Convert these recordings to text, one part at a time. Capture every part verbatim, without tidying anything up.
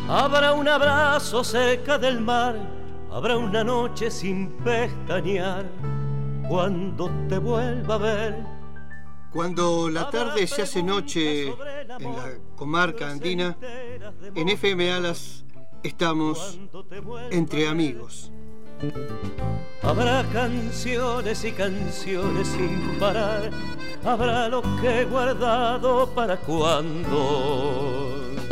Habrá un abrazo cerca del mar, habrá una noche sin pestañear, cuando te vuelva a ver. Cuando la tarde se hace noche en la comarca andina, en F M Alas estamos entre amigos. Habrá canciones y canciones sin parar, habrá lo que he guardado para cuando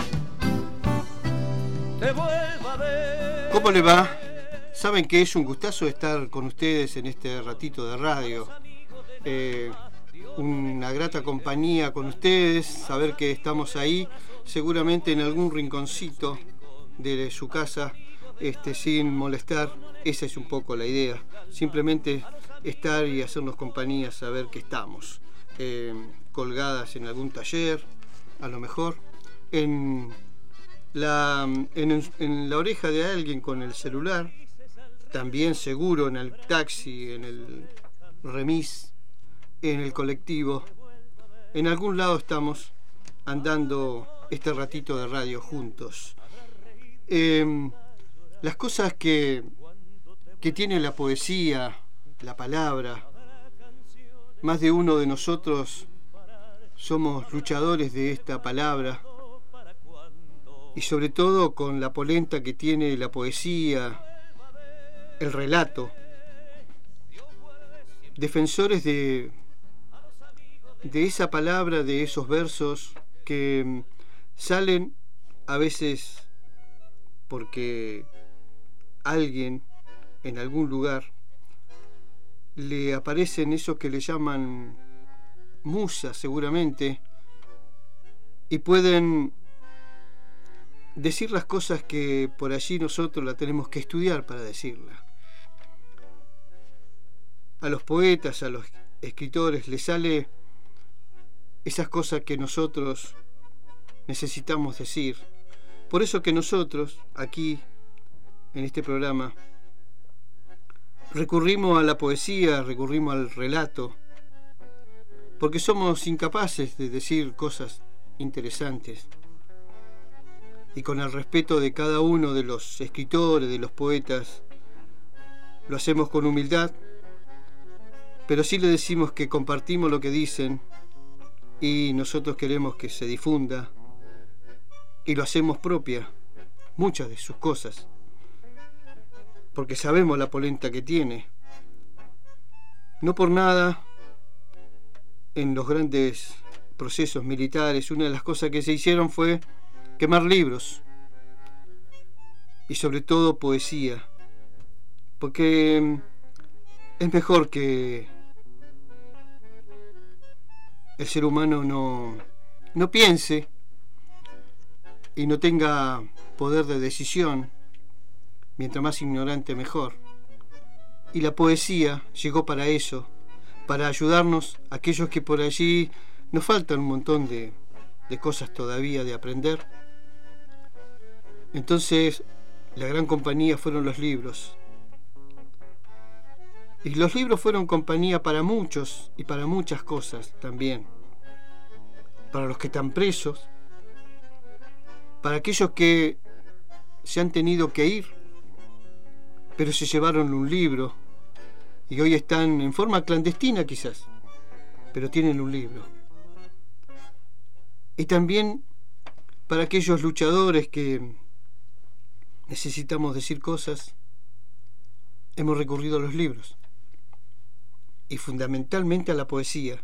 te vuelva a ver. ¿Cómo le va? Saben que es un gustazo estar con ustedes en este ratito de radio. Eh, una grata compañía con ustedes, saber que estamos ahí, seguramente en algún rinconcito de su casa, este, sin molestar. Esa es un poco la idea, simplemente estar y hacernos compañía, saber que estamos eh, colgadas en algún taller, a lo mejor en la, en, en la oreja de alguien con el celular, también seguro en el taxi, en el remis, en el colectivo. En algún lado estamos andando este ratito de radio juntos. Eh, las cosas que, que tiene la poesía, la palabra, más de uno de nosotros somos luchadores de esta palabra, y sobre todo con la polenta que tiene la poesía, el relato, defensores de, de esa palabra, de esos versos que salen a veces porque alguien en algún lugar le aparecen eso que le llaman musas seguramente, y pueden decir las cosas que por allí nosotros la tenemos que estudiar para decirla. A los poetas, a los escritores les sale esas cosas que nosotros necesitamos decir. Por eso que nosotros aquí en este programa recurrimos a la poesía, recurrimos al relato, porque somos incapaces de decir cosas interesantes. Y con el respeto de cada uno de los escritores, de los poetas, lo hacemos con humildad, pero sí le decimos que compartimos lo que dicen y nosotros queremos que se difunda, y lo hacemos propia, muchas de sus cosas, porque sabemos la polenta que tiene. No por nada, en los grandes procesos militares, una de las cosas que se hicieron fue quemar libros, y sobre todo poesía, porque es mejor que el ser humano no, no piense y no tenga poder de decisión. Mientras más ignorante mejor. Y la poesía llegó para eso, para ayudarnos a aquellos que por allí nos faltan un montón de, de cosas todavía de aprender. Entonces la gran compañía fueron los libros, y los libros fueron compañía para muchos y para muchas cosas también, para los que están presos, para aquellos que se han tenido que ir pero se llevaron un libro y hoy están en forma clandestina quizás, pero tienen un libro. Y también para aquellos luchadores que necesitamos decir cosas, hemos recurrido a los libros y fundamentalmente a la poesía.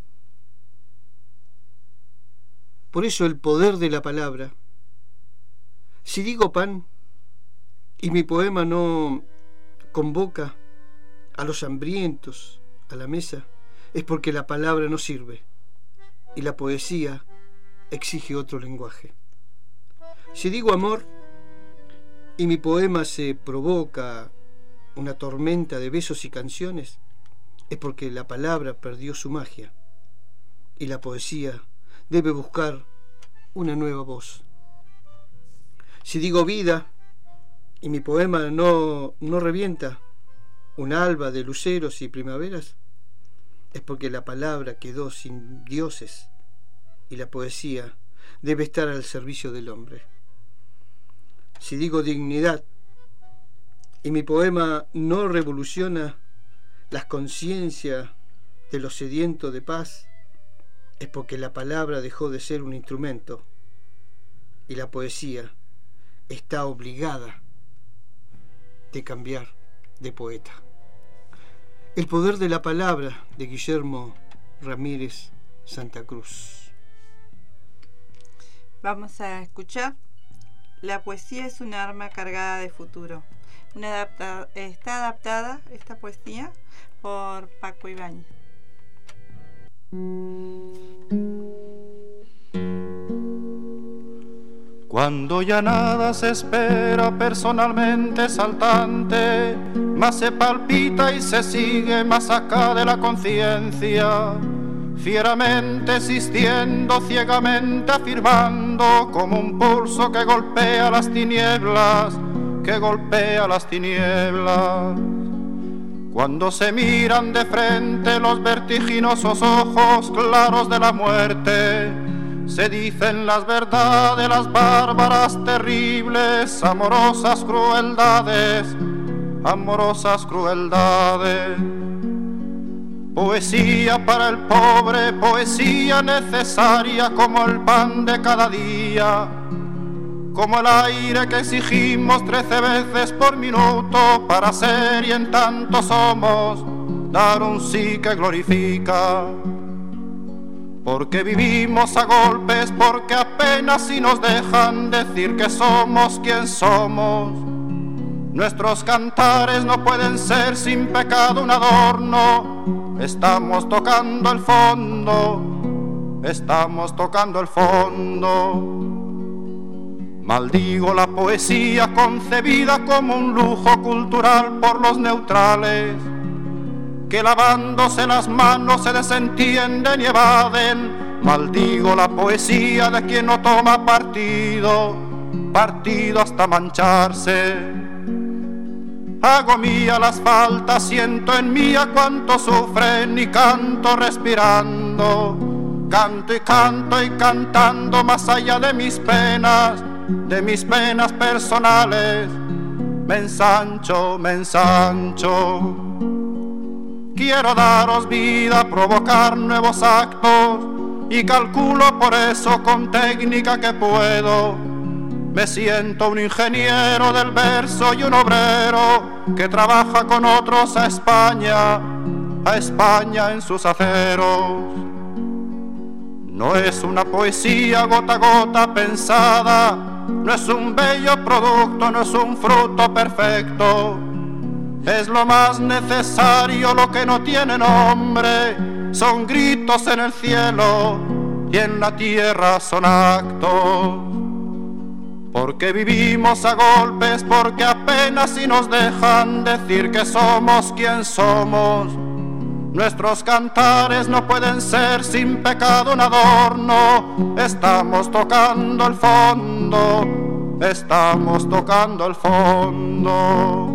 Por eso el poder de la palabra. Si digo pan y mi poema no convoca a los hambrientos a la mesa, es porque la palabra no sirve y la poesía exige otro lenguaje. Si digo amor y mi poema se provoca una tormenta de besos y canciones, es porque la palabra perdió su magia y la poesía debe buscar una nueva voz. Si digo vida y mi poema no, no revienta un alba de luceros y primaveras, es porque la palabra quedó sin dioses y la poesía debe estar al servicio del hombre. si digo dignidad, y mi poema no revoluciona las conciencias de los sedientos de paz, es porque la palabra dejó de ser un instrumento y la poesía está obligada de cambiar de poeta. El poder de la palabra, de Guillermo Ramírez Santa Cruz. Vamos a escuchar La poesía es un arma cargada de futuro. Una adapta, está adaptada esta poesía por Paco Ibáñez. Cuando ya nada se espera personalmente saltante, más se palpita y se sigue más acá de la conciencia, fieramente existiendo, ciegamente afirmando, como un pulso que golpea las tinieblas, que golpea las tinieblas. Cuando se miran de frente los vertiginosos ojos claros de la muerte, se dicen las verdades, las bárbaras, terribles, amorosas crueldades, amorosas crueldades. Poesía para el pobre, poesía necesaria como el pan de cada día, como el aire que exigimos trece veces por minuto para ser y en tanto somos, dar un sí que glorifica. Porque vivimos a golpes, porque apenas si nos dejan decir que somos quien somos. Nuestros cantares no pueden ser sin pecado un adorno. Estamos tocando el fondo, estamos tocando el fondo. Maldigo la poesía concebida como un lujo cultural por los neutrales, que lavándose las manos se desentienden y evaden. Maldigo la poesía de quien no toma partido, partido hasta mancharse. Hago mía las faltas, siento en mía cuánto sufren y canto respirando. Canto y canto y cantando más allá de mis penas, de mis penas personales. Me ensancho, me ensancho. Quiero daros vida, provocar nuevos actos y calculo por eso con técnica que puedo. Me siento un ingeniero del verso y un obrero que trabaja con otros a España, a España en sus aceros. No es una poesía gota a gota pensada, no es un bello producto, no es un fruto perfecto. Es lo más necesario, lo que no tiene nombre, son gritos en el cielo y en la tierra son actos. Porque vivimos a golpes, porque apenas si nos dejan decir que somos quien somos. Nuestros cantares no pueden ser sin pecado un adorno. Estamos tocando el fondo, estamos tocando el fondo.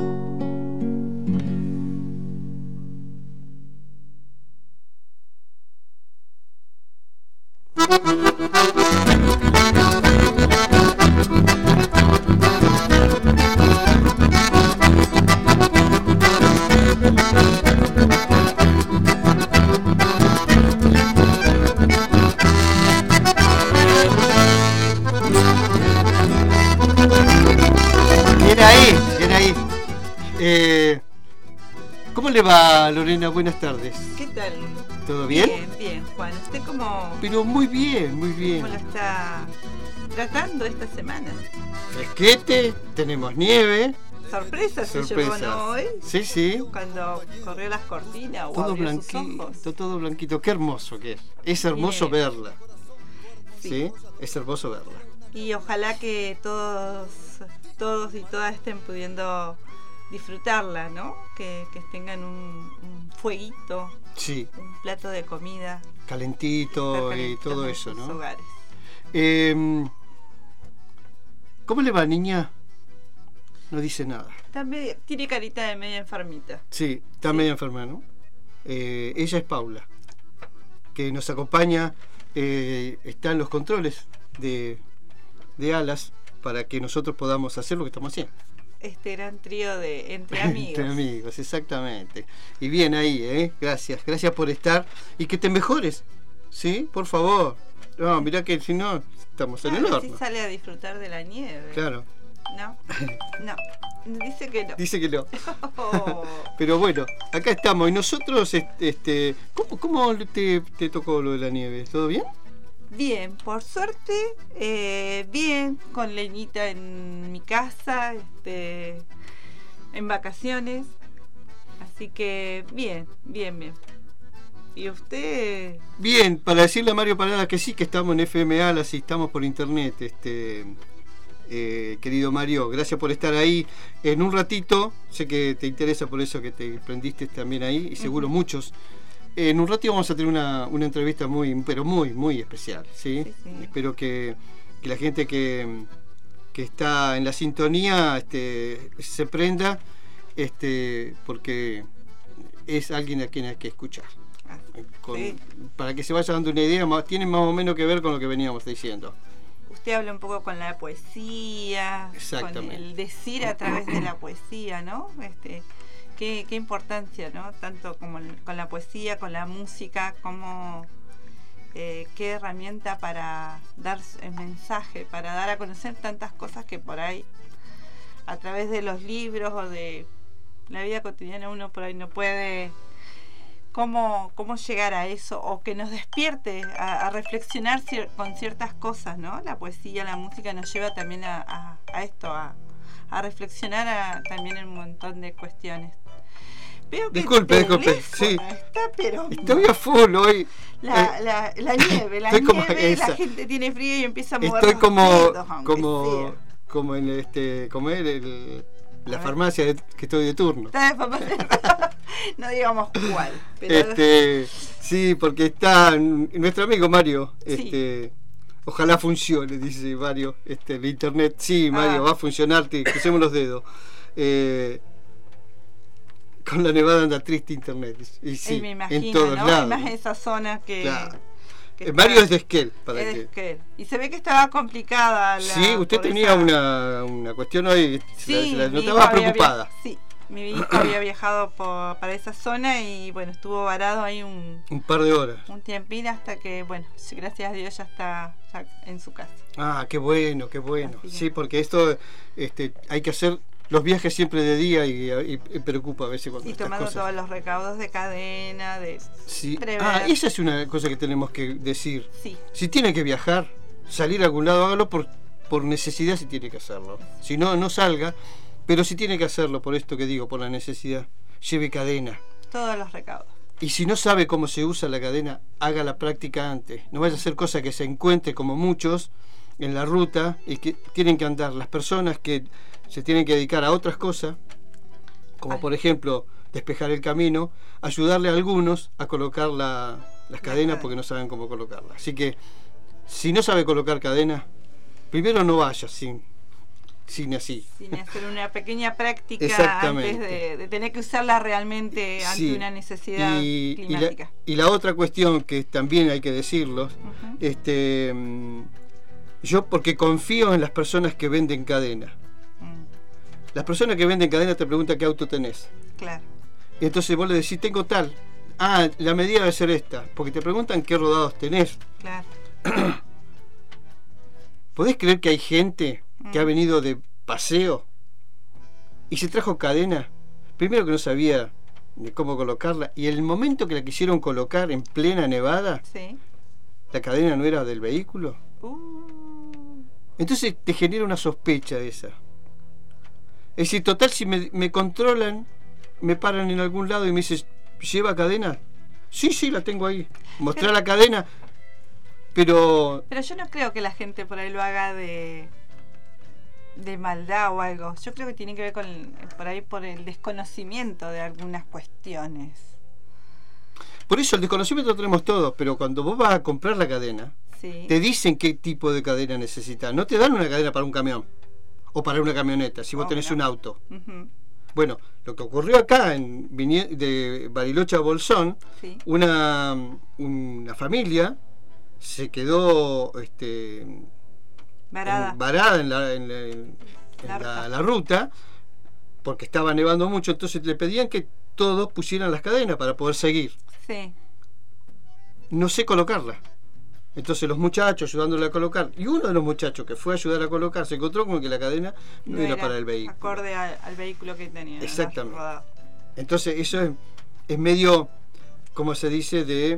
Bien ahí, bien ahí. Eh, ¿Cómo le va, Lorena? Buenas tardes. ¿Qué tal? ¿Todo bien? Bien, bien, Juan. ¿Usted cómo, Pero muy bien, muy bien. cómo lo está tratando esta semana? Fresquete, tenemos nieve. Sorpresas se llevó, Sorpresas. ¿no? Hoy, Sí, sí. cuando corrió las cortinas o Todo abrió sus ojos. blanquito, todo blanquito. Qué hermoso que es. Es hermoso Bien. verla. Sí. ¿Sí? Es hermoso verla. Y ojalá que todos, todos y todas estén pudiendo disfrutarla, ¿no? Que, que tengan un, un fueguito, Sí, un plato de comida. calentito y calentitos todo en eso, sus ¿no? hogares. Eh, ¿Cómo le va, niña? No dice nada. También tiene carita de media enfermita. Sí, está Sí. medio enferma, ¿no? Eh, ella es Paula, que nos acompaña, eh, está en los controles de, de Alas, para que nosotros podamos hacer lo que estamos haciendo. Este gran trío de entre amigos. Entre amigos, exactamente. Y bien ahí, ¿eh? Gracias, gracias por estar y que te mejores, ¿sí? Por favor. No, mirá que si no, estamos claro, en el horno. Si sale a disfrutar de la nieve. Claro. No, no, dice que no. Dice que no. Oh. Pero bueno, acá estamos. Y nosotros, este, ¿cómo, cómo te, te tocó lo de la nieve? ¿Todo bien? Bien, por suerte, eh, bien, con leñita en mi casa, este, en vacaciones. Así que bien, bien, bien. ¿Y usted? Bien, para decirle a Mario Parada que sí, que estamos en F M A, así estamos por internet, este... Eh, querido Mario, gracias por estar ahí. En un ratito, sé que te interesa, por eso que te prendiste también ahí, y seguro uh-huh. muchos. En un ratito vamos a tener una, una entrevista muy, pero muy, muy especial, ¿sí? Sí, sí. Espero que, que la gente que, que está en la sintonía este, se prenda, este, porque es alguien a quien hay que escuchar. Con, sí. Para que se vaya dando una idea, tiene más o menos que ver con lo que veníamos diciendo. Usted habla un poco con la poesía, con el decir a través de la poesía, ¿no? Este, qué, qué importancia, ¿no? Tanto como con la poesía, con la música, como eh, qué herramienta para dar el mensaje, para dar a conocer tantas cosas que por ahí, a través de los libros o de la vida cotidiana, uno por ahí no puede. Cómo, cómo llegar a eso, o que nos despierte a, a reflexionar cier, con ciertas cosas, ¿no? La poesía, la música nos lleva también a, a, a esto, a, a reflexionar a, también en un montón de cuestiones. Veo que disculpe, disculpe, sí. Está, pero estoy a full hoy. La, eh, la, la nieve, la nieve, la gente tiene frío y empieza a mover estoy los como, dedos, como, como en este, como el, el la farmacia de, que estoy de turno. No digamos cuál. Pero... Este, sí, porque está nuestro amigo Mario. Este, sí. Ojalá funcione, dice Mario. Este, el internet, sí, Mario, ah. va a funcionar. Que crucemos los dedos. Eh, con la nevada anda triste internet. Y sí, y me imagino, en todos ¿no? lados. Más en esa zona que. Claro. Que Mario es de Esquel, para es que... de Esquel. Y se ve que estaba complicada la... Sí, usted tenía esa... una, una cuestión hoy, sí, la, la notaba preocupada. Via... Sí, mi hijo había viajado por, para esa zona y bueno, estuvo varado ahí un... Un par de horas. Un tiempín hasta que, bueno, gracias a Dios ya está ya en su casa. Ah, qué bueno, qué bueno. Así sí, porque esto este, hay que hacer... Los viajes siempre de día y, y, y preocupa a veces cuando y tomando cosas. Todos los recaudos de cadena, de sí. prever. Ah, esa es una cosa que tenemos que decir. Sí. Si tiene que viajar, salir a algún lado, hágalo por, por necesidad si tiene que hacerlo. Si no, no salga, pero si tiene que hacerlo, por esto que digo, por la necesidad, lleve cadena. Todos los recaudos. Y si no sabe cómo se usa la cadena, haga la práctica antes. No vaya a hacer cosas que se encuentre como muchos en la ruta y que tienen que andar. Las personas que se tienen que dedicar a otras cosas, como Ay. por ejemplo despejar el camino, ayudarle a algunos a colocar la, las cadenas porque no saben cómo colocarlas. Así que si no sabe colocar cadena, primero no vaya sin, sin así. Sin hacer una pequeña práctica antes de, de tener que usarla realmente ante sí. una necesidad y, climática. Y la, y la otra cuestión que también hay que decirlo, uh-huh. este, yo porque confío en las personas que venden cadena. Las personas que venden cadena te preguntan qué auto tenés. Claro. Y entonces vos le decís, tengo tal. Ah, la medida debe ser esta. Porque te preguntan qué rodados tenés. Claro. ¿Podés creer que hay gente mm. que ha venido de paseo y se trajo cadena? Primero que no sabía de cómo colocarla. Y el momento que la quisieron colocar en plena nevada, sí. la cadena no era del vehículo. Uh. Entonces te genera una sospecha de esa. Es decir, total, si me, me controlan, me paran en algún lado y me dicen, ¿lleva cadena? Sí, sí, la tengo ahí. Mostrar la cadena, pero... Pero yo no creo que la gente por ahí lo haga de, de maldad o algo. Yo creo que tiene que ver con por ahí por el desconocimiento de algunas cuestiones. Por eso el desconocimiento lo tenemos todos, pero cuando vos vas a comprar la cadena, sí. te dicen qué tipo de cadena necesitas. No te dan una cadena para un camión. O para una camioneta, si vos oh, tenés no. un auto. Uh-huh. Bueno, lo que ocurrió acá en de Bariloche a Bolsón, sí. una, una familia se quedó este, varada en, varada en, la, en, la, en la, la, la ruta, porque estaba nevando mucho, entonces le pedían que todos pusieran las cadenas para poder seguir. Sí. No sé colocarla. Entonces los muchachos ayudándole a colocar, y uno de los muchachos que fue a ayudar a colocar se encontró con que la cadena no, no era, era para el vehículo. Acorde al, al vehículo que tenía. Exactamente. Entonces eso es, es medio, como se dice, de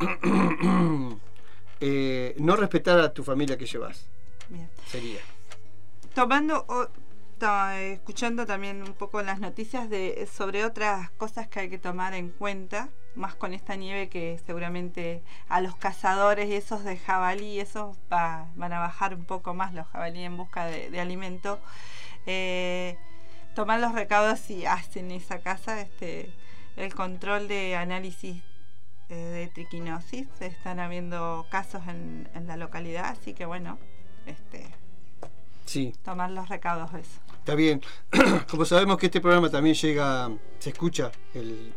eh, no respetar a tu familia que llevas. Bien. Sería. Tomando, o, to, escuchando también un poco las noticias de sobre otras cosas que hay que tomar en cuenta, más con esta nieve que seguramente a los cazadores y esos de jabalí, esos va, van a bajar un poco más los jabalí en busca de, de alimento. Eh, tomar los recaudos si hacen esa casa, este, el control de análisis eh, de triquinosis. Están habiendo casos en, en la localidad, así que bueno, este, sí, tomar los recaudos de eso. Está bien. Como sabemos que este programa también llega, se escucha el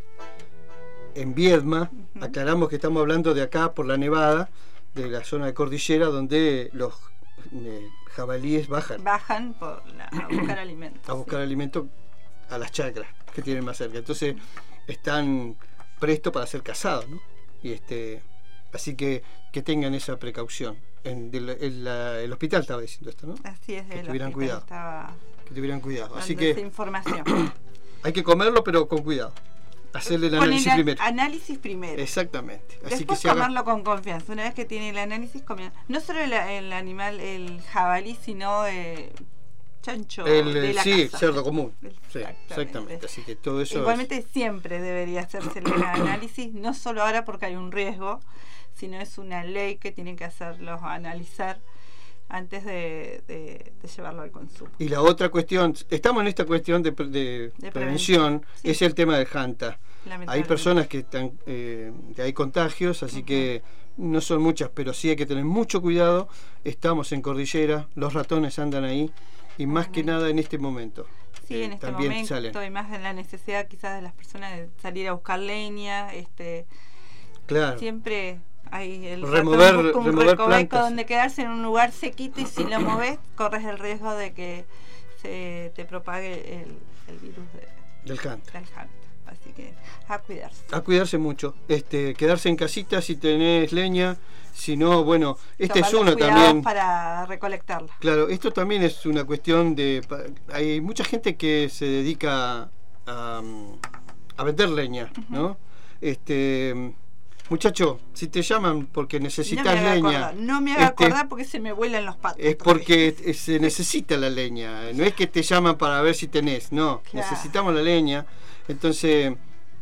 en Viedma, uh-huh. Aclaramos que estamos hablando de acá por la Nevada, de la zona de cordillera donde los eh, jabalíes bajan. Bajan por la, a buscar alimento. A buscar sí. alimento a las chacras que tienen más cerca. Entonces están prestos para ser cazados, ¿no? Y este, así que que tengan esa precaución. En, de la, en la, el hospital estaba diciendo esto, ¿no? Así es, que tuvieran cuidado. Estaba que tuvieran cuidado. Así que información. Hay que comerlo, pero con cuidado. Hacerle el análisis el primero. Análisis primero. Exactamente. Así Después que se comerlo haga... con confianza. Una vez que tiene el análisis, comer. No solo el, el animal, el jabalí, sino eh, chancho el, de la sí, casa. cerdo común. Sí, exactamente. exactamente. Así que todo eso. Igualmente es... siempre debería hacerse el análisis, no solo ahora porque hay un riesgo, sino es una ley que tienen que hacerlos analizar antes de, de, de llevarlo al consumo. Y la otra cuestión, estamos en esta cuestión de, de, de prevención, sí. Es el tema del Hanta. Hay personas que están, eh, que hay contagios, así uh-huh. que no son muchas, pero sí hay que tener mucho cuidado. Estamos en cordillera, los ratones andan ahí, y más uh-huh. que nada en este momento. Sí, eh, en este también momento salen. Hay más en la necesidad quizás de las personas de salir a buscar leña, este, claro. Siempre... Hay el remover, un remover recoveco plantas. Donde quedarse en un lugar sequito, y si lo moves corres el riesgo de que se te propague el, el virus de, del Hanta. Del Hanta. Así que a cuidarse. A cuidarse mucho. Este, quedarse en casita si tenés leña, si no, bueno, este es uno también para recolectarla. Claro, esto también es una cuestión de, hay mucha gente que se dedica a, a vender leña, uh-huh. ¿no? Este Muchacho, si te llaman porque necesitas no leña... Acordar. No me haga este, acordar porque se me vuelan los patos. Es porque se necesita la leña. No es que te llaman para ver si tenés. No, claro. Necesitamos la leña. Entonces,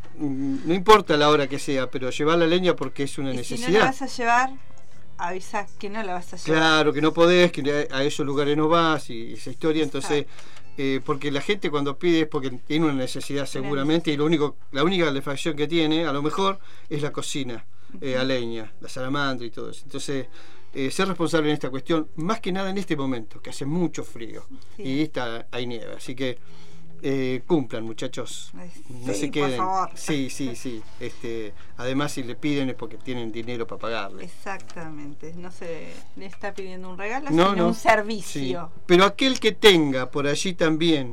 no importa la hora que sea, pero llevar la leña porque es una y necesidad. Si no la vas a llevar, avisa que no la vas a llevar. Claro, que no podés, que a esos lugares no vas y esa historia. Entonces... Eh, porque la gente cuando pide es porque tiene una necesidad seguramente, y lo único, la única calefacción que tiene a lo mejor es la cocina eh, a leña, la salamandra y todo eso. Entonces eh, ser responsable en esta cuestión, más que nada en este momento que hace mucho frío, sí. Y está, hay nieve, así que eh, cumplan, muchachos, no sí, se queden. Por favor. Sí, sí, sí. Este, además si le piden es porque tienen dinero para pagarle. Exactamente, no se le está pidiendo un regalo, no, sino no. un servicio. Sí. Pero aquel que tenga por allí también,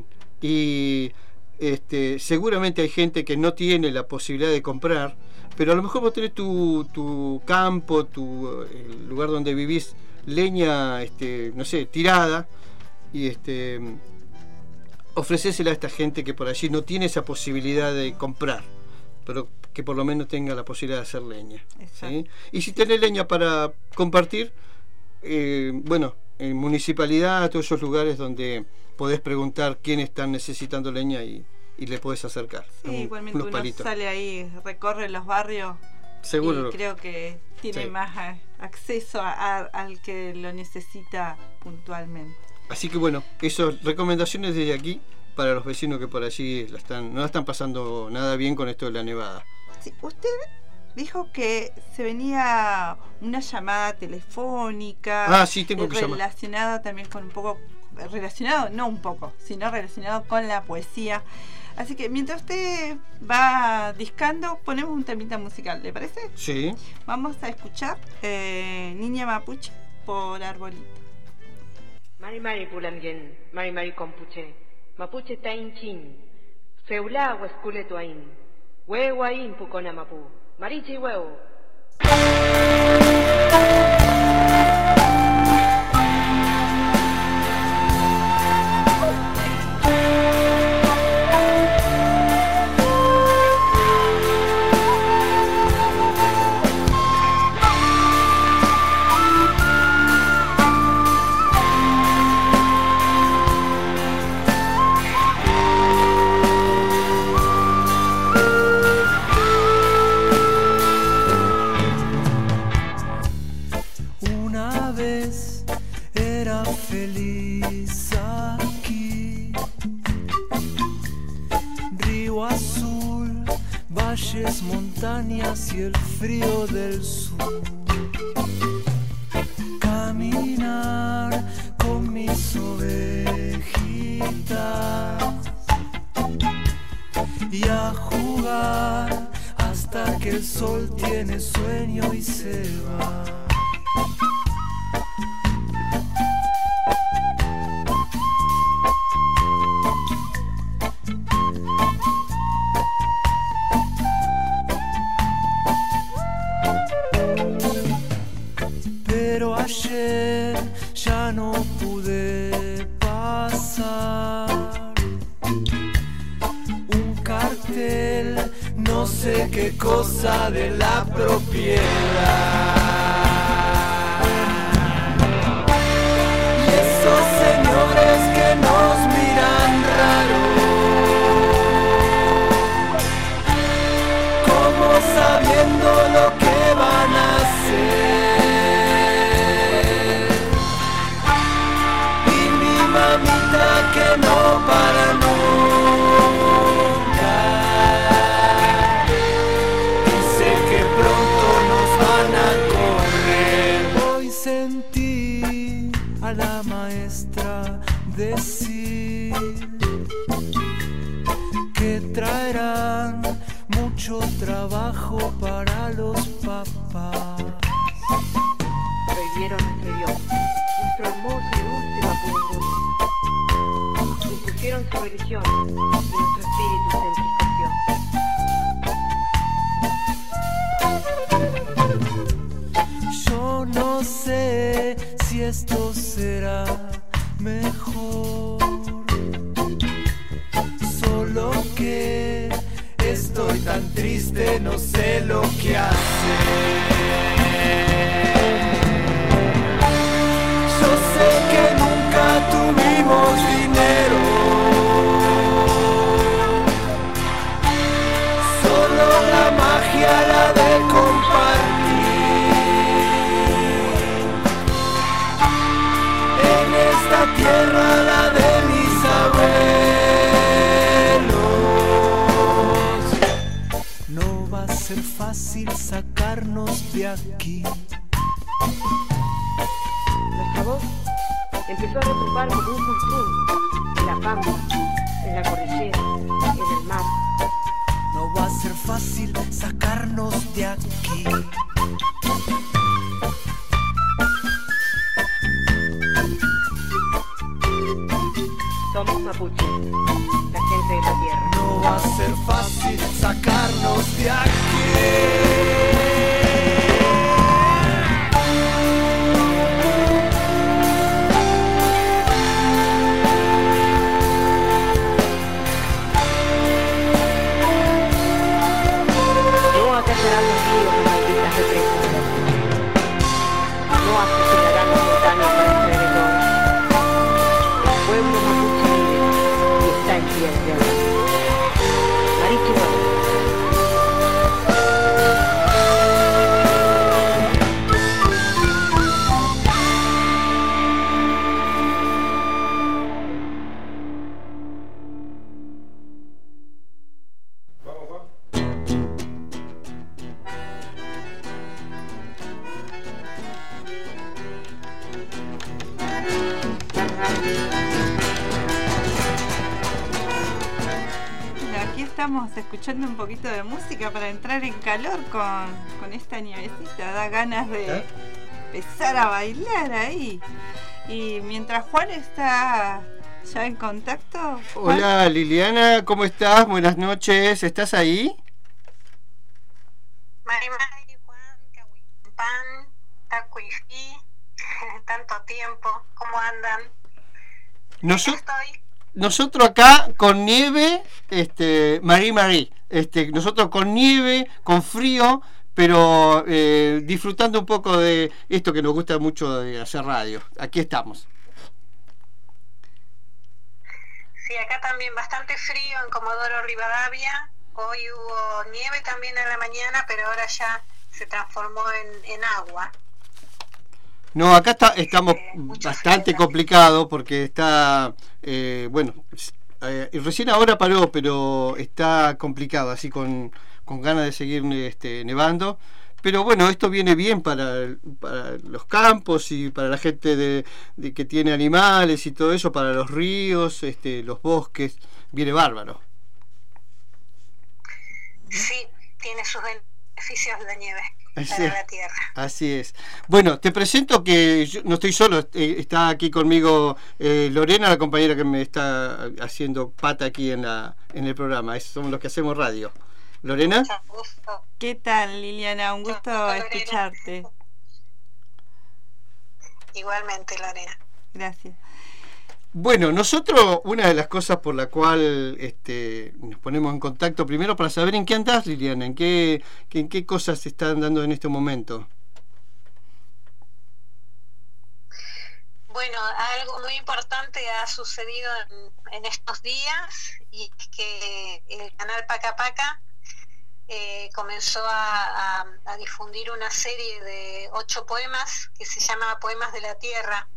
y este, seguramente hay gente que no tiene la posibilidad de comprar, pero a lo mejor vos tenés tu, tu campo, tu el lugar donde vivís, leña, este, no sé, tirada, y este ofrecésela a esta gente que por allí no tiene esa posibilidad de comprar, pero que por lo menos tenga la posibilidad de hacer leña, ¿sí? Y si tenés leña para compartir, eh, bueno, en municipalidad, todos esos lugares donde podés preguntar quiénes están necesitando leña y, y le podés acercar. Sí, un, igualmente uno palitos. Sale ahí, recorre los barrios. Seguro. Y creo que tiene sí. más a, acceso a, a, al que lo necesita puntualmente. Así que bueno, esas recomendaciones desde aquí para los vecinos que por allí la están, no la están pasando nada bien con esto de la nevada. Sí, usted dijo que se venía una llamada telefónica. Ah, sí, tengo que llamar. Relacionada también con un poco, relacionado, no un poco, sino relacionado con la poesía. Así que mientras usted va discando, ponemos un temita musical, ¿le parece? Sí. Vamos a escuchar eh, Niña Mapuche por Arbolito. Mari mari pulamyen, mari mari kompuche, mapuche tainchin, feula huescule tuain, huehuain pucona mapu, marichi huevo. Montañas y el frío del sur. Caminar con mis ovejitas y a jugar hasta que el sol tiene sueño y se va. Ya no pude pasar un cartel, no sé qué cosa de la propiedad. Y esos señores que nos miran raro, como sabiendo lo que van a hacer. Mamita que no para nunca, dice que pronto nos van a correr. Hoy sentí a la maestra decir que traerán mucho trabajo para los papás. Prohibieron nuestro idioma, nuestro hermoso y dulce mapudungun. Impusieron su religión y nuestro espíritu se entristeció. Yo no sé si esto será mejor, solo que estoy tan triste, no sé lo que hacer. Yo sé que nunca tuvimos dinero, solo la magia, la de compartir. En esta tierra, la de mis abuelos. No va a ser fácil sacarnos de aquí. Nuestra voz empezó a retumbar como un cultrún en la pampa, en la cordillera, en el mar. No va a ser fácil sacarnos de aquí. Somos mapuche, la gente de la tierra. No va a ser fácil sacarnos de aquí. Serán los ríos y malditas represas. No asesinarán las montañas para extraer el oro. El pueblo mapuche vive y está en pie de guerra. Marichi huevo. Estamos escuchando un poquito de música para entrar en calor con, con esta nievecita, da ganas de ¿Eh? empezar a bailar ahí. Y mientras Juan está ya en contacto. Juan. Hola Liliana, ¿cómo estás? Buenas noches, ¿estás ahí? Mari Mari, Juan, Cahuipán, Tacuijí, tanto tiempo, ¿cómo andan? Nosotros, nosotros acá con nieve, este, Mari Mari, este, nosotros con nieve, con frío, pero eh, disfrutando un poco de esto que nos gusta mucho de hacer radio. Aquí estamos. Sí, acá también bastante frío en Comodoro Rivadavia. Hoy hubo nieve también en la mañana, pero ahora ya se transformó en, en agua. No, acá está, estamos eh, bastante complicados porque está, eh, bueno, eh, recién ahora paró, pero está complicado, así con, con ganas de seguir este, nevando. Pero bueno, esto viene bien para, para los campos y para la gente de, de que tiene animales y todo eso, para los ríos, este, los bosques, viene bárbaro. Sí, tiene sus beneficios la nieve así para es, la tierra. Así es. Bueno, te presento que yo no estoy solo, eh, está aquí conmigo eh, Lorena, la compañera que me está haciendo pata aquí en, la, en el programa. Es, somos los que hacemos radio. Lorena. ¿Qué tal, Liliana? Un gusto Hola, escucharte. Igualmente, Lorena. Gracias. Bueno, nosotros, una de las cosas por la cual este, nos ponemos en contacto, primero para saber en qué andás, Liliana, en qué, en qué cosas se están dando en este momento. Bueno, algo muy importante ha sucedido en, en estos días, y es que el canal Paca Paca eh, comenzó a, a, a difundir una serie de ocho poemas que se llama Poemas de la Tierra,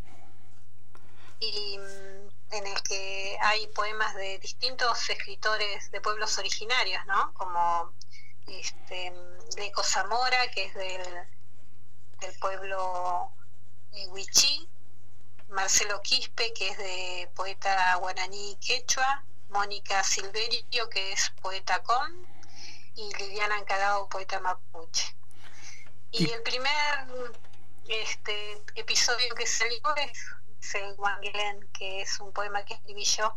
y en el que hay poemas de distintos escritores de pueblos originarios, ¿no? Como este, Leco Zamora, que es del, del pueblo eh, Huichí, Marcelo Quispe, que es de poeta guaraní quechua, Mónica Silverio, que es poeta com, y Liliana Ancalao, poeta mapuche. Y el primer este, episodio que salió es el Guanguelén, que es un poema que escribí yo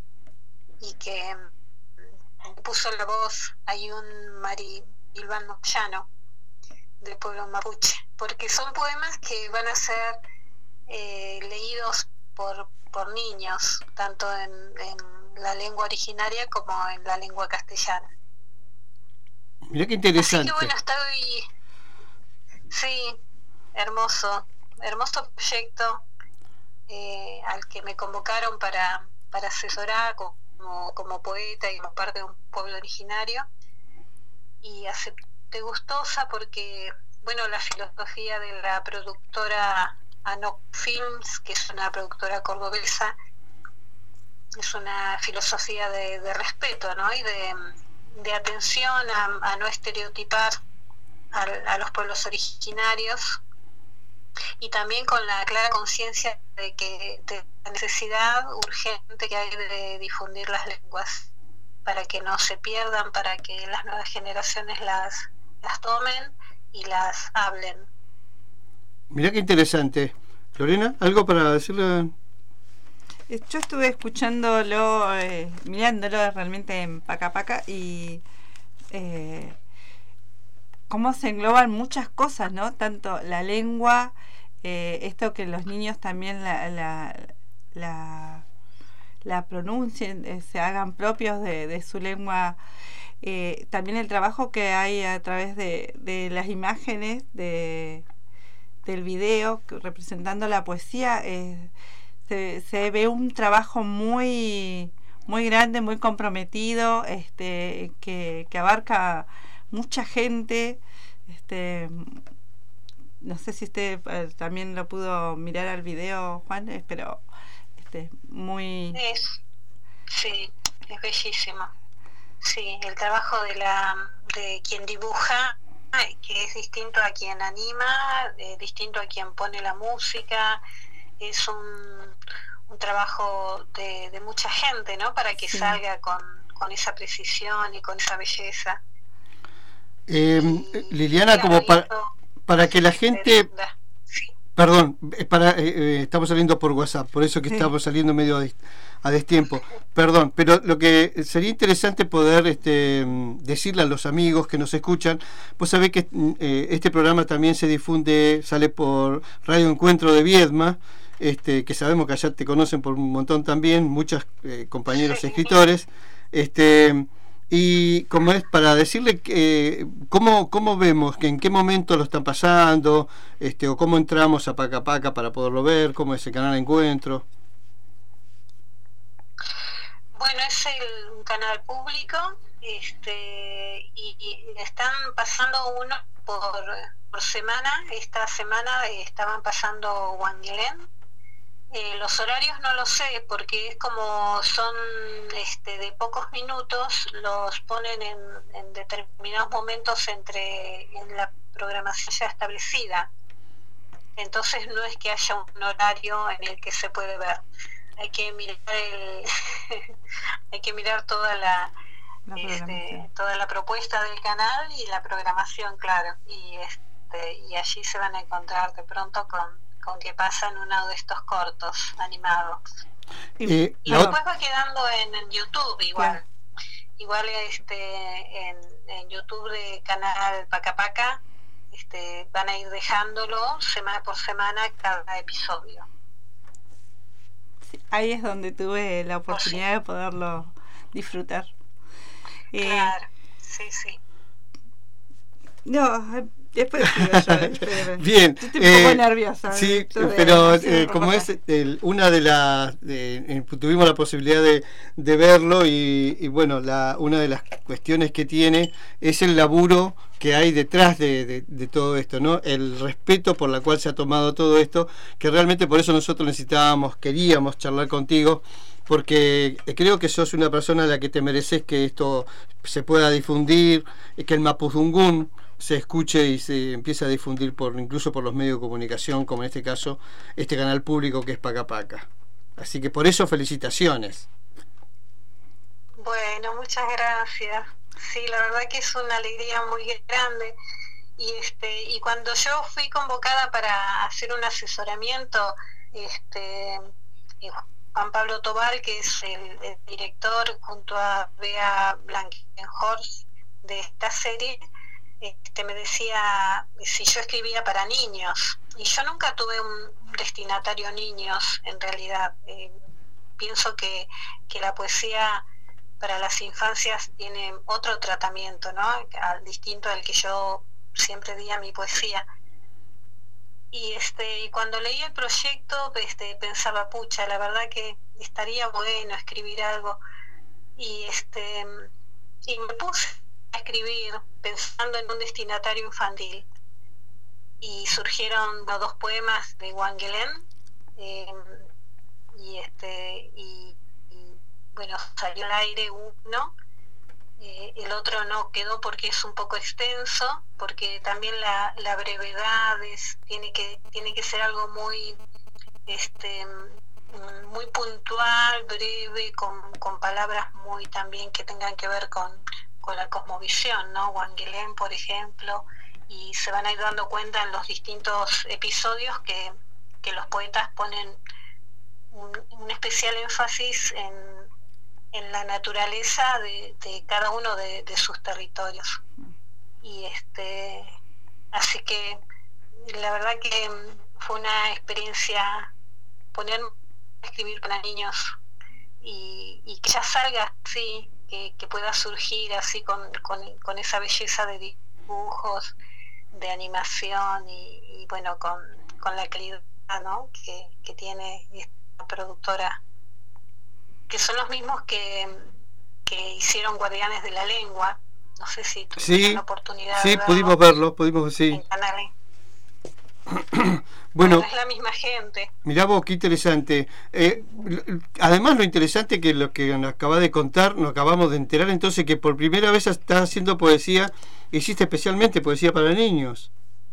y que me puso la voz hay un Mari Ilvan Moyano del pueblo mapuche, porque son poemas que van a ser eh, leídos por, por niños, tanto en, en la lengua originaria como en la lengua castellana. Mira qué interesante. Así que bueno, estoy sí, hermoso hermoso proyecto Eh, al que me convocaron para, para asesorar como, como poeta y como parte de un pueblo originario, y acepté gustosa porque, bueno, la filosofía de la productora Anoc Films, que es una productora cordobesa, es una filosofía de, de respeto, ¿no? Y de, de atención a, a no estereotipar a, a los pueblos originarios, y también con la clara conciencia de que de la necesidad urgente que hay de difundir las lenguas para que no se pierdan, para que las nuevas generaciones las, las tomen y las hablen. Mirá qué interesante. Lorena, ¿algo para decirle? Yo estuve escuchándolo, eh, mirándolo realmente en Paca Paca, y eh, cómo se engloban muchas cosas, ¿no? Tanto la lengua, eh, esto que los niños también la la, la, la pronuncien, eh, se hagan propios de, de su lengua, eh, también el trabajo que hay a través de, de las imágenes de del video representando la poesía, eh, se, se ve un trabajo muy muy grande, muy comprometido, este que, que abarca mucha gente. Este no sé si usted eh, también lo pudo mirar al video, Juan, eh, pero este muy es, sí, es bellísimo. Sí, el trabajo de la de quien dibuja, que es distinto a quien anima, eh, distinto a quien pone la música, es un, un trabajo de, de mucha gente, ¿no? Para que sí. salga con, con esa precisión y con esa belleza. Eh, y, Liliana, como para, para que la gente, sí. Perdón, para, eh, estamos saliendo por WhatsApp, por eso que sí. Estamos saliendo medio a, a destiempo. Perdón, pero lo que sería interesante poder este, decirle a los amigos que nos escuchan, pues sabés que eh, este programa también se difunde, sale por Radio Encuentro de Viedma, este, que sabemos que allá te conocen por un montón también, muchos eh, compañeros escritores. Este, y como es para decirle que, cómo, cómo vemos, que en qué momento lo están pasando, este, o cómo entramos a Paca Paca para poderlo ver, cómo es el canal de Encuentro. Bueno, es el, un canal público, este, y, y están pasando uno por, por semana. Esta semana estaban pasando Wangelén. Eh, los horarios no lo sé, porque es como son este, de pocos minutos, los ponen en, en determinados momentos entre en la programación ya establecida. Entonces no es que haya un horario en el que se puede ver. Hay que mirar el hay que mirar toda la, la este, toda la propuesta del canal y la programación, claro, y este y allí se van a encontrar de pronto con con que pasan uno de estos cortos animados. Eh, y después va quedando en, en YouTube igual. Yeah. Igual este en, en YouTube de canal Paca Paca, este, van a ir dejándolo semana por semana cada episodio. Sí, ahí es donde tuve la oportunidad oh, sí. de poderlo disfrutar. Claro, eh, sí, sí. No, después yo, bien, estoy un poco eh, nerviosa. Sí, pero eh, como es el, una de las eh, tuvimos la posibilidad de, de verlo y, y bueno, la, una de las cuestiones que tiene es el laburo que hay detrás de, de, de todo esto, ¿no? El respeto por la cual se ha tomado todo esto, que realmente por eso nosotros necesitábamos, queríamos charlar contigo, porque creo que sos una persona a la que te mereces que esto se pueda difundir, que el Mapudungún se escuche y se empiece a difundir por incluso por los medios de comunicación, como en este caso este canal público que es Paca Paca. Así que por eso felicitaciones. Bueno, muchas gracias. Sí, la verdad que es una alegría muy grande. Y este y cuando yo fui convocada para hacer un asesoramiento, este Juan Pablo Tobal, que es el, el director, junto a Bea Blankenhorst de esta serie, este, me decía si yo escribía para niños, y yo nunca tuve un destinatario niños en realidad. Eh, pienso que, que la poesía para las infancias tiene otro tratamiento, ¿no? Al, distinto al que yo siempre di a mi poesía. Y este y cuando leí el proyecto este, pensaba, pucha, la verdad que estaría bueno escribir algo, y este y me puse a escribir pensando en un destinatario infantil, y surgieron los dos poemas de Wangelén, eh, y este y, y bueno, salió al aire uno, eh, el otro no quedó porque es un poco extenso, porque también la, la brevedad es, tiene que tiene que ser algo muy este muy puntual, breve, con, con palabras muy también que tengan que ver con con la cosmovisión, ¿no? Wangelén, por ejemplo, y se van a ir dando cuenta en los distintos episodios que, que los poetas ponen un, un especial énfasis en, en la naturaleza de, de cada uno de, de sus territorios. Y este así que la verdad que fue una experiencia poner a escribir para niños y, y que ya salga así, Que, que pueda surgir así con, con, con esa belleza de dibujos, de animación y, y bueno, con, con la calidad, ¿no? que, que tiene esta productora, que son los mismos que, que hicieron Guardianes de la Lengua. No sé si tuviste sí, la oportunidad sí, de pudimos verlo, pudimos, sí. En Canal. Bueno, es la misma gente. Mirá vos, qué interesante. Eh, además, lo interesante que lo que nos acaba de contar, nos acabamos de enterar entonces que por primera vez estás haciendo poesía, hiciste especialmente poesía para niños.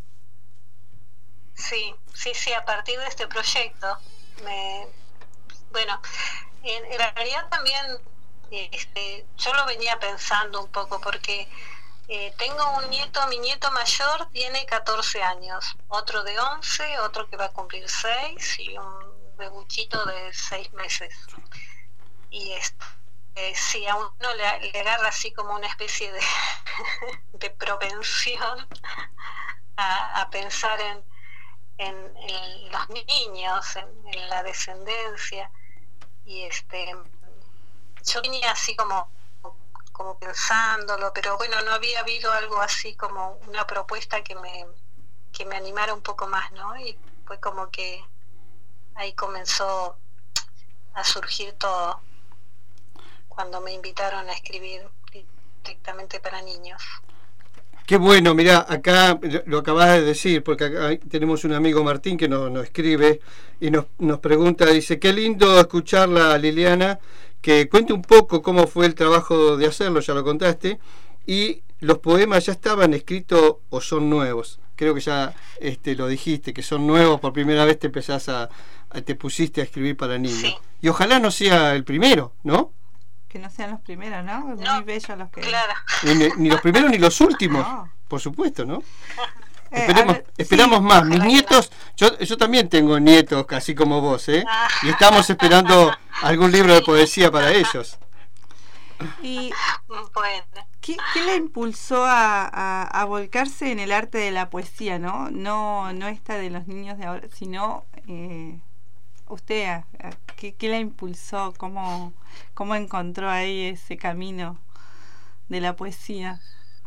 Sí, sí, sí, a partir de este proyecto. Me, bueno, en, en realidad también este, yo lo venía pensando un poco, porque Eh, tengo un nieto, mi nieto mayor tiene catorce años, otro de once, otro que va a cumplir seis y un bebuchito de seis meses. Y este, eh, sí, a uno le, le agarra así como una especie de, de propensión a, a pensar en, en, en los niños, en, en la descendencia. Y este, yo venía así como como pensándolo, pero bueno, no había habido algo así como una propuesta que me que me animara un poco más, ¿no? Y fue como que ahí comenzó a surgir todo cuando me invitaron a escribir directamente para niños. Qué bueno, mirá, acá lo acabas de decir, porque acá tenemos un amigo Martín que nos, nos escribe y nos, nos pregunta, dice, qué lindo escucharla a Liliana, que cuente un poco cómo fue el trabajo de hacerlo, ya lo contaste, y los poemas ya estaban escritos o son nuevos. Creo que ya este, lo dijiste, que son nuevos, por primera vez te empezás a, a te pusiste a escribir para niños. Sí. Y ojalá no sea el primero, ¿no? Que no sean los primeros, ¿no? Muy no, bellos los que... Claro. Ni, ni los primeros ni los últimos, no. Por supuesto, ¿no? Eh, Esperemos, ver, esperamos sí, más. Mis nietos, yo, yo también tengo nietos, casi como vos, ¿eh? Ah. Y estamos esperando algún libro de poesía para ellos. Y bueno. ¿Qué, qué le impulsó a, a, a volcarse en el arte de la poesía, no? No, no esta de los niños de ahora, sino eh, usted, a, a, ¿qué, ¿qué le impulsó? ¿Cómo, cómo encontró ahí ese camino de la poesía?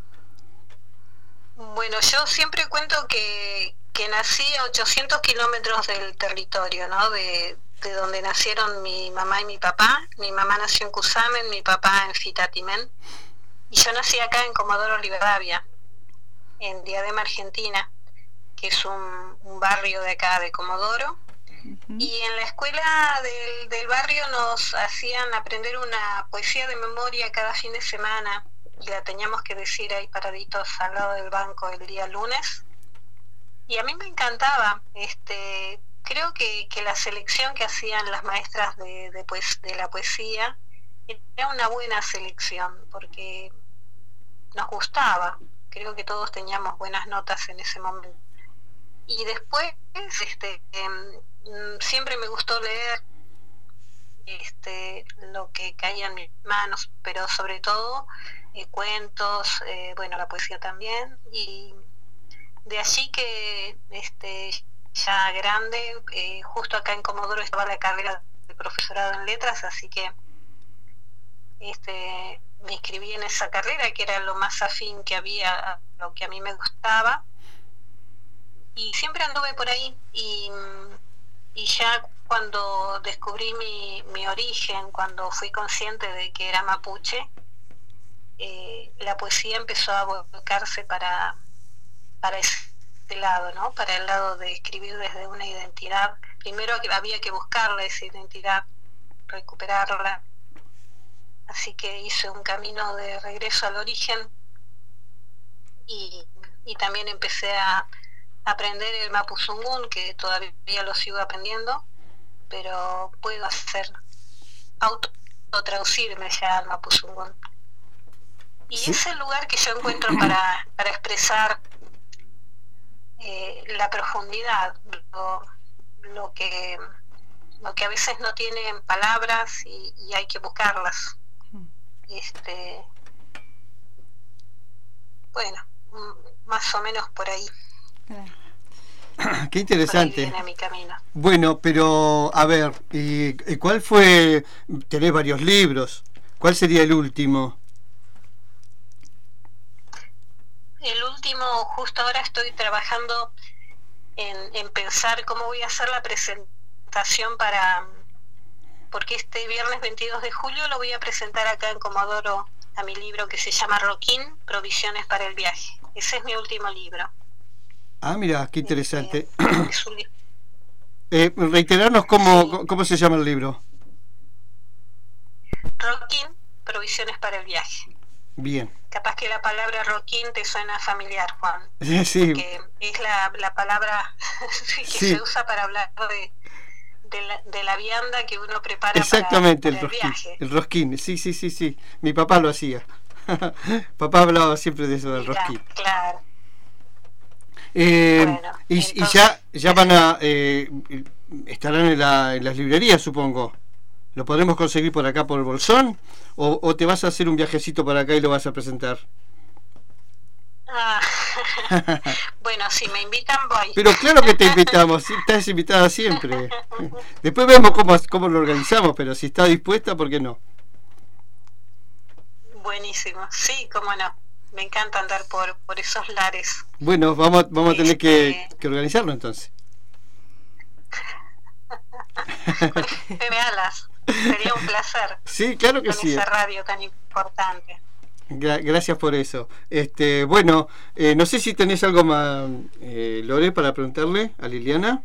Bueno, yo siempre cuento que, que nací a ochocientos kilómetros del territorio, ¿no? De, de donde nacieron mi mamá y mi papá. Mi mamá nació en Cusamen, mi papá en Fitatimén. Y yo nací acá en Comodoro Rivadavia, en Diadema, Argentina, que es un, un barrio de acá de Comodoro. Uh-huh. Y en la escuela del, del barrio nos hacían aprender una poesía de memoria cada fin de semana. Y la teníamos que decir ahí paraditos al lado del banco el día lunes. Y a mí me encantaba. Este, creo que, que la selección que hacían las maestras de, de, pues, de la poesía era una buena selección, porque nos gustaba. Creo que todos teníamos buenas notas en ese momento. Y después, este, eh, siempre me gustó leer este, lo que caía en mis manos, pero sobre todo eh, cuentos, eh, bueno, la poesía también. Y de allí que este, ya grande, eh, justo acá en Comodoro estaba la carrera de profesorado en letras, así que Este, me inscribí en esa carrera, que era lo más afín que había a lo que a mí me gustaba, y siempre anduve por ahí. Y, y ya cuando descubrí mi, mi origen, cuando fui consciente de que era mapuche, eh, la poesía empezó a volcarse para, para ese lado, ¿no? Para el lado de escribir desde una identidad. Primero había que buscarla, esa identidad, recuperarla. Así que hice un camino de regreso al origen y, y también empecé a aprender el mapuzungún, que todavía lo sigo aprendiendo, pero puedo hacer, autotraducirme ya al mapuzungún. Y ¿sí? Es el lugar que yo encuentro para, para expresar eh, la profundidad, lo, lo, que, lo que a veces no tienen palabras y, y hay que buscarlas. Este, bueno, más o menos por ahí. Qué interesante. Por ahí viene mi camino. Bueno, pero a ver, ¿y cuál fue? Tenés varios libros. ¿Cuál sería el último? El último, justo ahora estoy trabajando en, en pensar cómo voy a hacer la presentación para... porque este viernes veintidós de julio lo voy a presentar acá en Comodoro a mi libro que se llama Roquín, Provisiones para el Viaje. Ese es mi último libro. Ah, mira, qué interesante. Eh, es un li- eh, reiterarnos cómo, sí. cómo se llama el libro. Roquín, Provisiones para el Viaje. Bien. Capaz que la palabra roquín te suena familiar, Juan. Sí. Porque es la, la palabra que sí. se usa para hablar de... De la, de la vianda que uno prepara. Exactamente, para, para el, el rosquín, viaje. El rosquín, sí, sí, sí, sí. Mi papá lo hacía. Papá hablaba siempre de eso del Mirá, rosquín. Claro. Eh, bueno, y, entonces, y ya ya van a eh, estarán en, la, en las librerías, supongo. ¿Lo podremos conseguir por acá por Bolsón? ¿O, o te vas a hacer un viajecito para acá y lo vas a presentar? Ah, bueno, si me invitan voy. Pero claro que te invitamos, estás invitada siempre. Después vemos cómo, cómo lo organizamos, pero si está dispuesta, ¿por qué no? Buenísimo, sí, cómo no. Me encanta andar por, por esos lares. Bueno, vamos, vamos a tener este... que, que organizarlo entonces. Con F M Alas, sería un placer. Sí, claro que con sí. Esa radio tan importante. Gra- gracias por eso. Este, bueno, eh, no sé si tenés algo más, eh, Lore, para preguntarle a Liliana.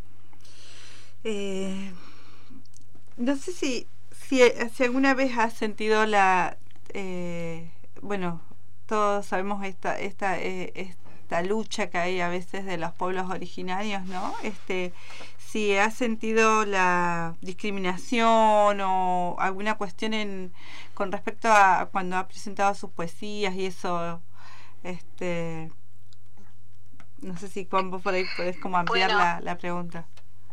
Eh, no sé si, si, si alguna vez has sentido la... Eh, bueno, todos sabemos esta, esta, eh, esta lucha que hay a veces de los pueblos originarios, ¿no? Este, si has sentido la discriminación o alguna cuestión en con respecto a cuando ha presentado sus poesías y eso, este, no sé si Juan, vos por ahí podés como ampliar bueno, la, la pregunta.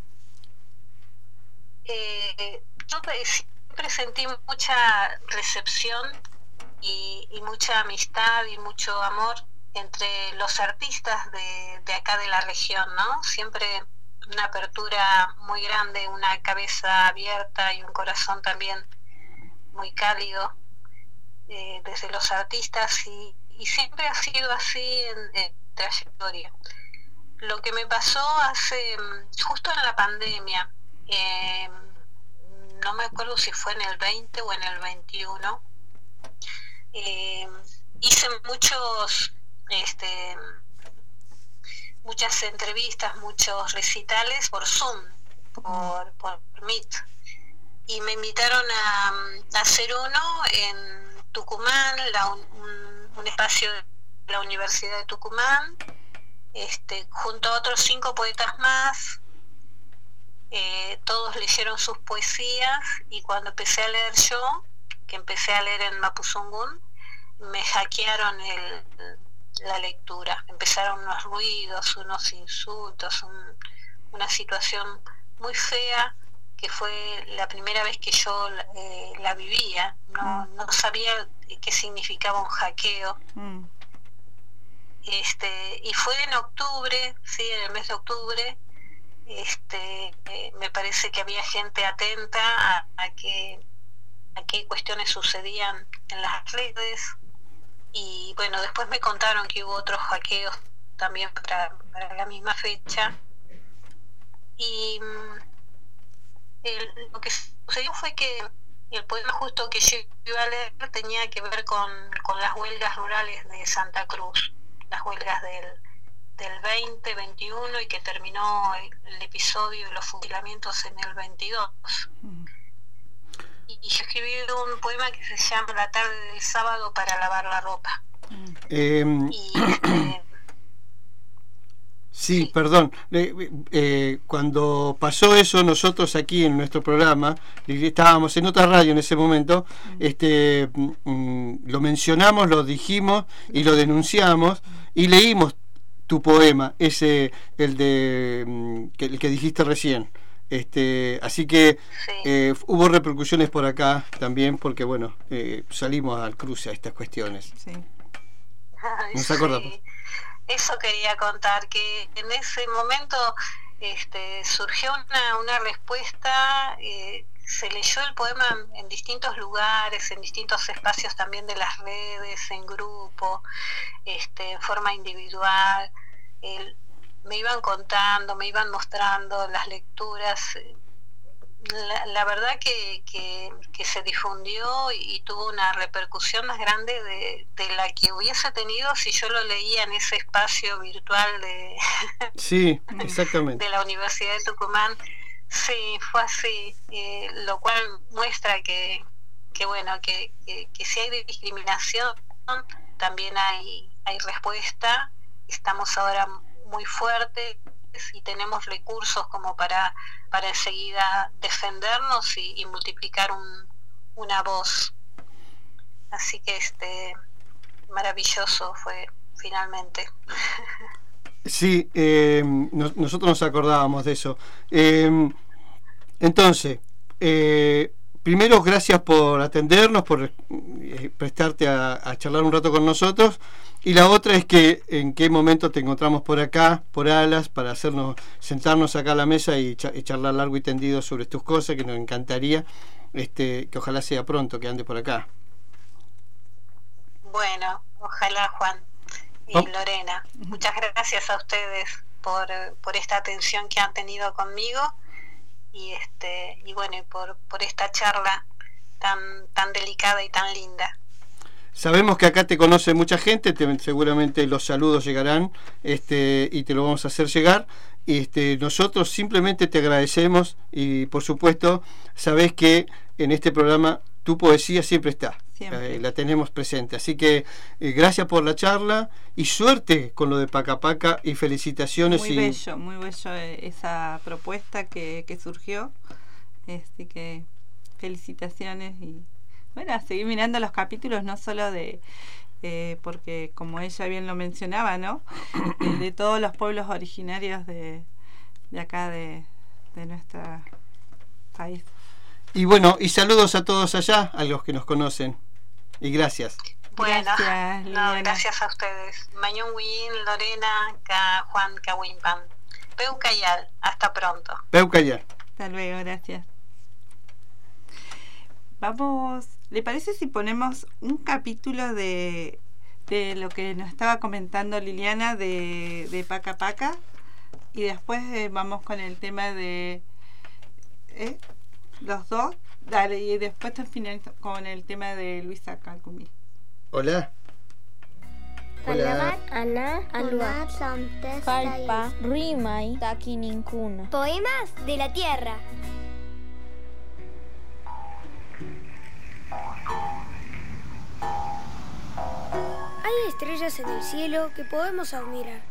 Eh, yo siempre sentí mucha recepción y, y mucha amistad y mucho amor entre los artistas de, de acá de la región, ¿no? Siempre una apertura muy grande, una cabeza abierta y un corazón también muy cálido eh, desde los artistas y, y siempre ha sido así en, en trayectoria. Lo que me pasó hace, justo en la pandemia, eh, no me acuerdo si fue en el veinte o en el veintiuno, eh, hice muchos este muchas entrevistas, muchos recitales por Zoom, por, por Meet, y me invitaron a, a hacer uno en Tucumán, la, un, un espacio de la Universidad de Tucumán, este, junto a otros cinco poetas más. Eh, todos leyeron sus poesías y cuando empecé a leer yo, que empecé a leer en Mapuzungún, me hackearon el, la lectura. Empezaron unos ruidos, unos insultos, un, una situación muy fea que fue la primera vez que yo eh, la vivía. No, no sabía qué significaba un hackeo. Mm. Este, y fue en octubre, sí, en el mes de octubre. Este, eh, me parece que había gente atenta a, a que a qué cuestiones sucedían en las redes y bueno, después me contaron que hubo otros hackeos también para, para la misma fecha y el, lo que sucedió fue que el poema justo que yo iba a leer tenía que ver con, con las huelgas rurales de Santa Cruz, las huelgas del del veinte, veintiuno y que terminó el, el episodio de los fusilamientos en el veintidós. Mm. Y, y yo escribí un poema que se llama La tarde del sábado para lavar la ropa. Mm. Eh, y, este, sí, sí, perdón. Eh, eh, cuando pasó eso, nosotros aquí en nuestro programa, estábamos en otra radio en ese momento, mm. este, mm, lo mencionamos, lo dijimos y lo denunciamos y leímos tu poema, ese, el de que, el que dijiste recién. Este, así que sí. eh, hubo repercusiones por acá también, porque bueno, eh, salimos al cruce a estas cuestiones. Sí. Nos acordamos. Sí. Eso quería contar, que en ese momento este, surgió una, una respuesta, eh, se leyó el poema en distintos lugares, en distintos espacios también de las redes, en grupo, este, en forma individual. El, me iban contando, me iban mostrando las lecturas. La, la verdad que, que, que se difundió y, y tuvo una repercusión más grande de, de la que hubiese tenido si yo lo leía en ese espacio virtual de, sí, exactamente. de la Universidad de Tucumán. Sí, fue así, eh, lo cual muestra que, que bueno, que, que, que si hay discriminación, también hay, hay respuesta. Estamos ahora muy fuertes y tenemos recursos como para, para enseguida defendernos y, y multiplicar un, una voz. así que este maravilloso fue finalmente. Sí, eh, nos, nosotros nos acordábamos de eso. Eh, entonces, eh, primero, gracias por atendernos, por eh, prestarte a, a charlar un rato con nosotros. Y la otra es que en qué momento te encontramos por acá, por Alas, para hacernos sentarnos acá a la mesa y, cha- y charlar largo y tendido sobre tus cosas, que nos encantaría, este, que ojalá sea pronto, que ande por acá. Bueno, ojalá, Juan y Oh. Lorena. Muchas gracias a ustedes por, por esta atención que han tenido conmigo y este y bueno, y por, por esta charla tan, tan delicada y tan linda. Sabemos que acá te conoce mucha gente, te, seguramente los saludos llegarán, este, y te lo vamos a hacer llegar. Este, nosotros simplemente te agradecemos y por supuesto sabés que en este programa tu poesía siempre está, eh, la tenemos presente, así que eh, gracias por la charla y suerte con lo de Paca Paca y felicitaciones. Muy y... bello, muy bello esa propuesta que, que surgió, así que felicitaciones y bueno, a seguir mirando los capítulos, no solo de eh, porque como ella bien lo mencionaba, ¿no? de, de todos los pueblos originarios de, de acá de, de nuestro país. Y bueno, y saludos a todos allá, a los que nos conocen. Y gracias. Bueno, Gracias, no, Liliana. gracias a ustedes. Mañón Win, Lorena, Ka, Juan, Kawimpan. Peucayal, hasta pronto. Peucayal. Hasta luego, gracias. Vamos, ¿le parece si ponemos un capítulo de, de lo que nos estaba comentando Liliana de, de Paca Paca? Y después eh, vamos con el tema de ¿eh? los dos. Dale, y después terminamos con el tema de Luisa Calcumí. Hola. Hola. Ana, Alua, Kalpa, Rimai, Takininkuna. Poemas de la tierra. Hay estrellas en el cielo que podemos admirar.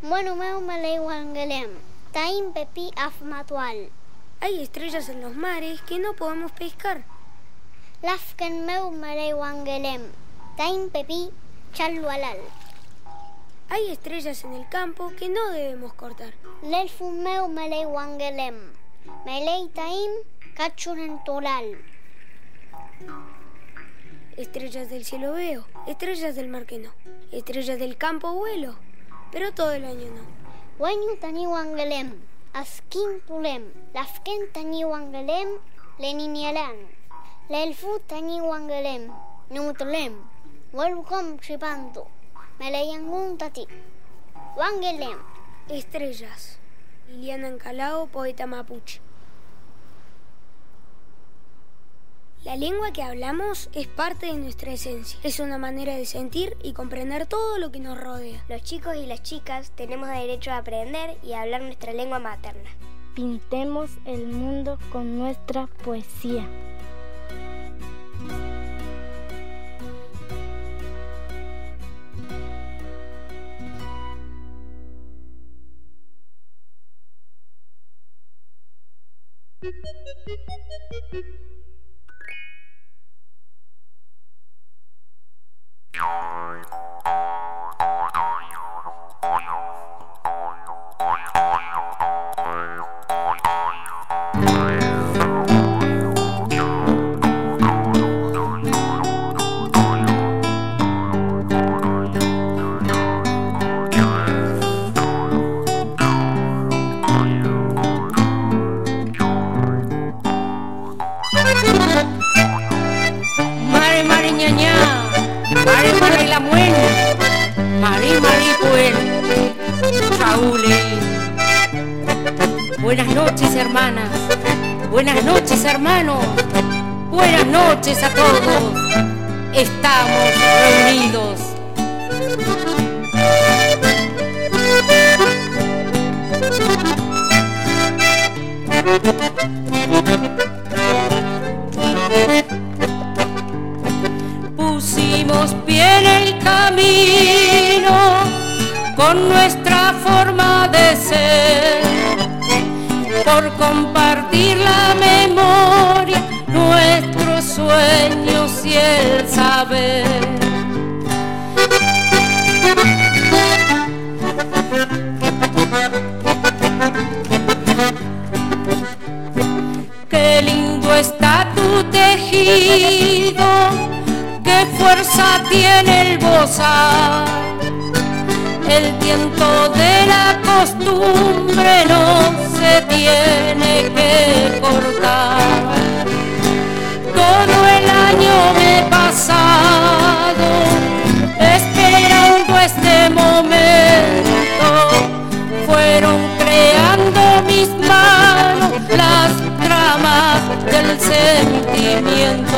Hay estrellas en los mares que no podemos pescar. Hay estrellas en el campo que no debemos cortar. Estrellas del cielo veo, estrellas del mar que no. Estrellas del campo vuelo, pero todo el año no. Askin tulem, lafken tani wangelem, leninialan. Lelfu tani wangelem, numutulem. Welcome shipanto, melayangun tati. Wangelem. Estrellas. Liliana Ancalao, poeta mapuche. La lengua que hablamos es parte de nuestra esencia. Es una manera de sentir y comprender todo lo que nos rodea. Los chicos y las chicas tenemos derecho a aprender y a hablar nuestra lengua materna. Pintemos el mundo con nuestra poesía. Mari Mari ñaña, Mari Mari la muela, Mari Mari pues, Raúl. Buenas noches, hermanas, buenas noches, hermanos, buenas noches a todos. Estamos reunidos. Pusimos pie en el camino con nuestra forma de ser, por compartir la memoria, nuestros sueños y el saber. saber. Qué lindo está tu tejido, qué fuerza tiene el bozal. El tiento de la costumbre no se tiene que cortar. Todo el año me he pasado esperando este momento. Fueron creando mis manos las tramas del sentimiento.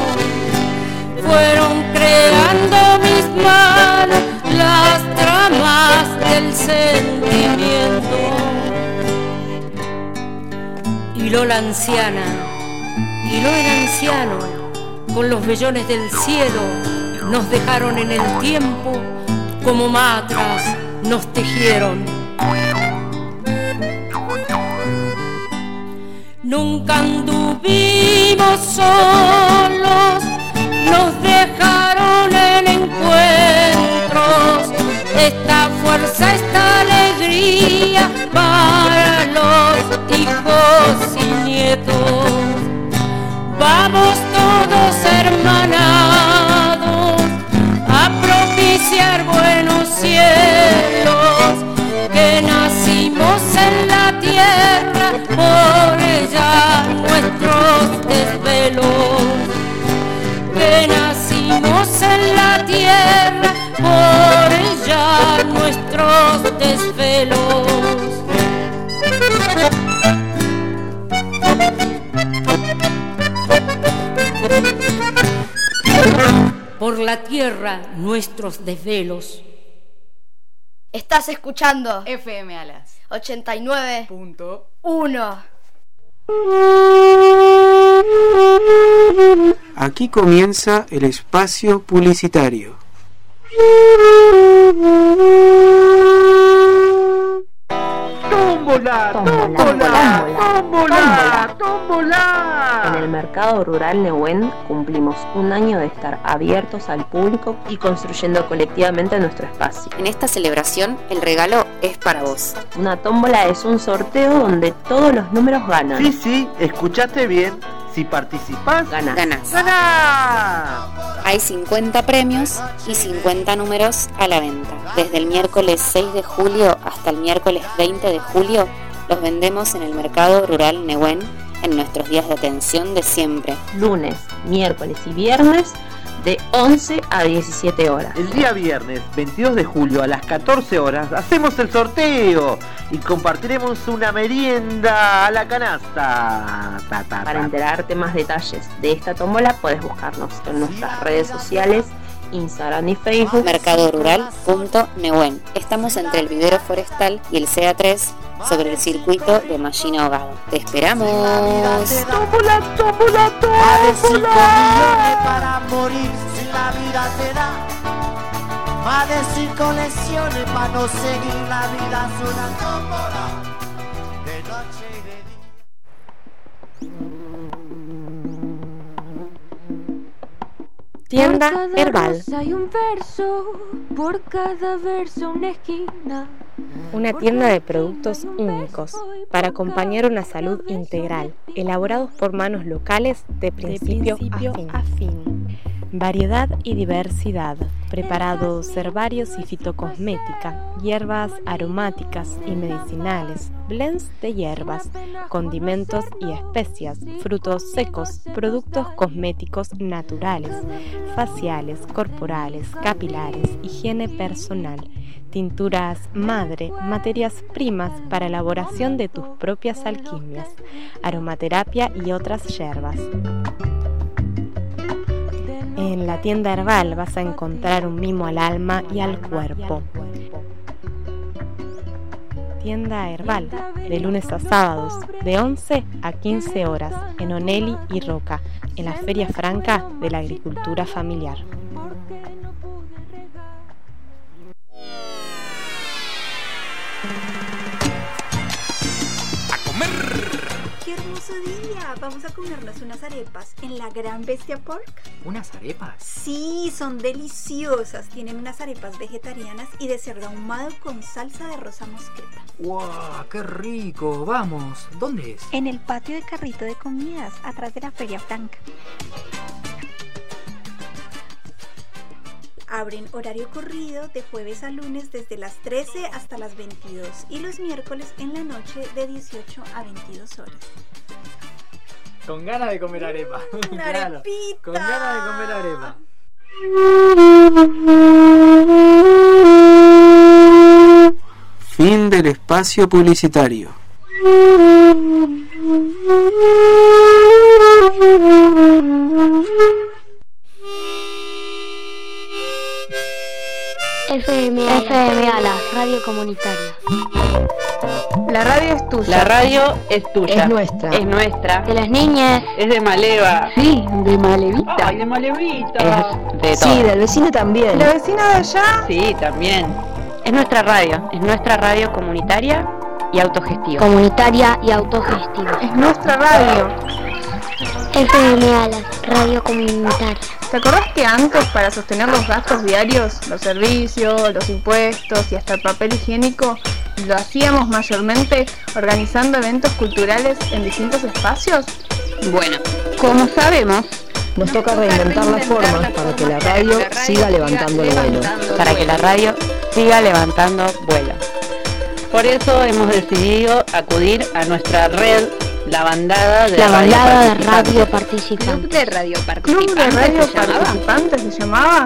Fueron creando mis manos las tramas del sentimiento. Y Lola anciana, y lo era anciano, con los vellones del cielo, nos dejaron en el tiempo, como matras nos tejieron. Nunca anduvimos solos, nos dejaron en encuentros, esta fuerza, esta alegría para los hijos y nietos. Vamos todos hermanados a propiciar buenos cielos, que nacimos en la tierra, por ella nuestros desvelos. Que nacimos en la tierra, por ella nuestros desvelos. Por la tierra nuestros desvelos. Estás escuchando F M Alas ochenta y nueve punto uno. Aquí comienza el espacio publicitario. ¡Tómbola! ¡Tómbola! ¡Tómbola! ¡Tómbola! En el Mercado Rural Nehuen cumplimos un año de estar abiertos al público y construyendo colectivamente nuestro espacio. En esta celebración, el regalo es para vos. Una tómbola es un sorteo donde todos los números ganan. Sí, sí, escuchaste bien. Si participás, ganás. Ganás. ¡Ganás! Hay cincuenta premios y cincuenta números a la venta. Desde el miércoles seis de julio hasta el miércoles veinte de julio, los vendemos en el Mercado Rural Nehuen en nuestros días de atención de siempre. Lunes, miércoles y viernes de once a diecisiete horas. El día viernes veintidós de julio a las catorce horas hacemos el sorteo y compartiremos una merienda a la canasta. Ta, ta, Para ta. enterarte más detalles de esta tómbola puedes buscarnos en nuestras redes sociales, Instagram y Facebook. mercado rural punto nehuen. Estamos entre el vivero forestal y el C A tres sobre el circuito de Mallina Ahogado. ¡Te esperamos! ¡Tómbola, tómbola, tómbola! Más de cinco millones para morir si la vida te da. Más de cinco lesiones para no seguir la vida. Es una tómbola de noche y de día. Tienda Herbal. Hay un verso, por cada verso una esquina. Una tienda de productos únicos para acompañar una salud integral, elaborados por manos locales de principio, de principio a, fin. a fin. Variedad y diversidad, preparados herbarios y fitocosmética, hierbas aromáticas y medicinales, blends de hierbas, condimentos y especias, frutos secos, productos cosméticos naturales, faciales, corporales, capilares, higiene personal, tinturas madre, materias primas para elaboración de tus propias alquimias, aromaterapia y otras hierbas. En la tienda Herbal vas a encontrar un mimo al alma y al cuerpo. Tienda Herbal, de lunes a sábados, de once a quince horas, en Onelli y Roca, en la Feria Franca de la Agricultura Familiar. ¡Qué hermoso día! Vamos a comernos unas arepas en la Gran Bestia Pork. ¿Unas arepas? Sí, son deliciosas. Tienen unas arepas vegetarianas y de cerdo ahumado con salsa de rosa mosqueta. ¡Wow! ¡Qué rico! Vamos, ¿dónde es? En el patio de Carrito de Comidas, atrás de la Feria Franca. Abren horario corrido de jueves a lunes desde las trece hasta las veintidós y los miércoles en la noche de dieciocho a veintidós horas. Con ganas de comer arepa. Una Claro, arepita. con ganas de comer arepa. Fin del espacio publicitario. F M A, la radio comunitaria. La radio es tuya. La radio es tuya. Es nuestra. Es nuestra. De las niñas. Es de Maleva. Sí, de Malevita. Ay, de Malevita. Es de todo. Sí, del vecino también. ¿La vecina de allá? Sí, también. Es nuestra radio. Es nuestra radio comunitaria y autogestiva. Comunitaria y autogestiva. Es nuestra radio. F M A, la radio comunitaria. ¿Te acordás que antes, para sostener los gastos diarios, los servicios, los impuestos y hasta el papel higiénico, lo hacíamos mayormente organizando eventos culturales en distintos espacios? Bueno, como sabemos, nos toca reinventar las formas para que la radio siga levantando el vuelo. Para que la radio siga levantando vuelo. Por eso hemos decidido acudir a nuestra red, la bandada de la radio bandada de participante. radio participante. Club de radio ¿Club de radio participante se llamaba? participante se llamaba?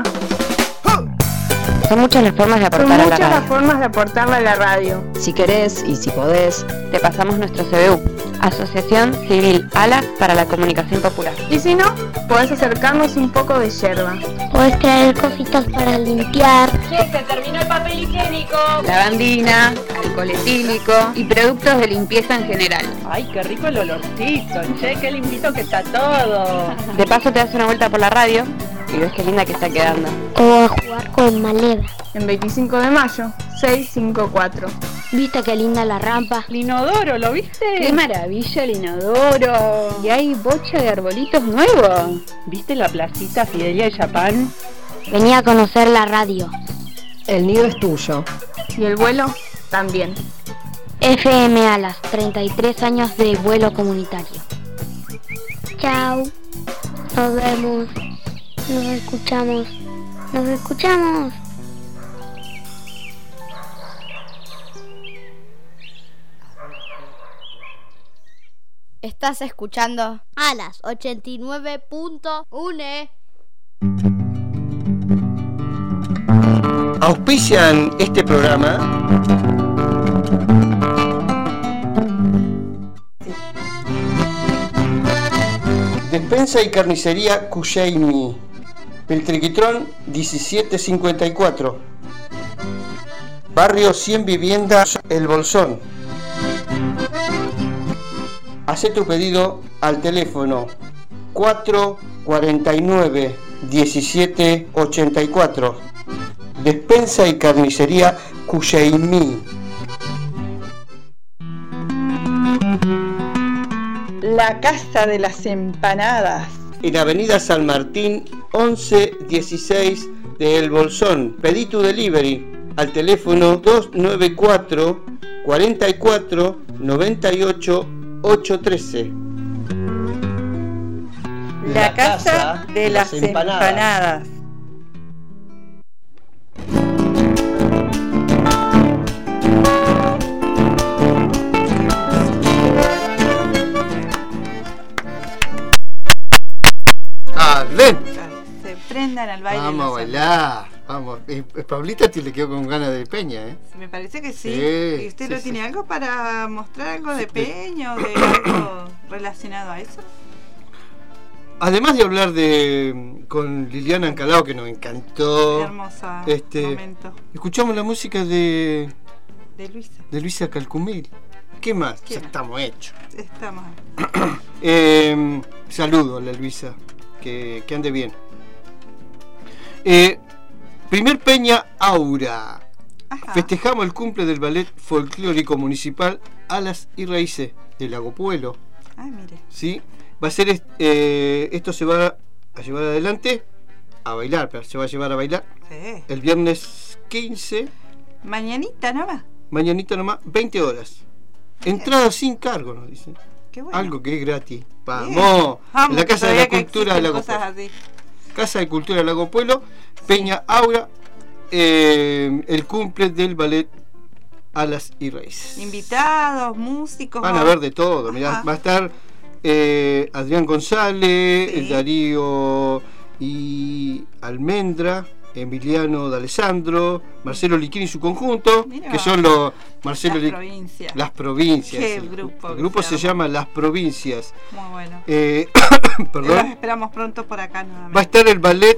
Son muchas las formas de Son aportar a la muchas las radio. formas de aportarle a la radio. Si querés y si podés, te pasamos nuestro C B U, Asociación Civil ALAS para la Comunicación Popular. Y si no, podés acercarnos un poco de yerba. Podés traer cositas para limpiar. Che, se terminó el papel higiénico. Lavandina, alcohol etílico y productos de limpieza en general. Ay, qué rico el olorcito. Che, qué limpito que está todo. De paso te das una vuelta por la radio y ves qué linda que está quedando. O a jugar con Maleva. En veinticinco de mayo, seiscientos cincuenta y cuatro. ¿Viste qué linda la rampa? El inodoro, ¿lo viste? ¡Qué maravilla el inodoro! Y hay bocha de arbolitos nuevos. ¿Viste la placita Fidelia y Chapán? Venía a conocer la radio. El nido es tuyo. Y el vuelo también. F M A, las treinta y tres años de vuelo comunitario. Chao. Nos vemos. Nos escuchamos. Nos escuchamos. Estás escuchando Alas ochenta y nueve punto uno. Auspician este programa Despensa y Carnicería Cusheimi, Peltriquitrón diecisiete cincuenta y cuatro, Barrio cien Viviendas El Bolsón. Hacé tu pedido al teléfono cuatro cuarenta y nueve diecisiete ochenta y cuatro. Despensa y Carnicería Cusheimi. La Casa de las Empanadas. En Avenida San Martín once dieciséis de El Bolsón. Pedí tu delivery al teléfono dos nueve cuatro cuarenta y cuatro noventa y ocho ochocientos trece. La Casa de las Empanadas. ¡Ah, ven! Se prendan al baile. Vamos a bailar. Vamos. Eh, Pablita te le quedó con ganas de peña, ¿eh? Me parece que sí. Sí, ¿Y usted sí, lo sí. tiene algo para mostrar algo de peña o de algo relacionado a eso? Además de hablar de con Liliana Ancalao, que nos encantó. Hermosa este, momento. Escuchamos la música de De Luisa. de Luisa Calcumil. ¿Qué más? ¿Qué ya más? estamos hechos. Estamos. Eh, saludo a la Luisa, que, que ande bien. Eh, primer Peña Aura. Ajá. Festejamos el cumple del ballet folclórico municipal Alas y Raíces de Lago Puelo. Ah, mire. ¿Sí? Va a ser, eh, esto se va a llevar adelante a bailar, pero se va a llevar a bailar Sí. el viernes quince, Mañanita nomás. mañanita nomás, veinte horas. Entrada sin cargo, nos dicen. Qué bueno. Algo que es gratis. Vamos, Bien. Vamos, en la Casa de todavía la que Cultura de existen Lago cosas Pueblo. así. Casa de Cultura de Lago Pueblo, Peña Aura, eh, el cumple del ballet Alas y Raíces. Invitados, músicos. Van a ver de todo, mirá, va a estar eh, Adrián González, Sí. el Darío y Almendra, Emiliano D'Alessandro, Marcelo Liquini y su conjunto, Mirá. que son los Marcelo Las Li- provincias. Las provincias. Qué el, grupo el que grupo se se arma. llama Las Provincias. Muy bueno. Eh, Los perdón. esperamos pronto por acá nuevamente. Va a estar el ballet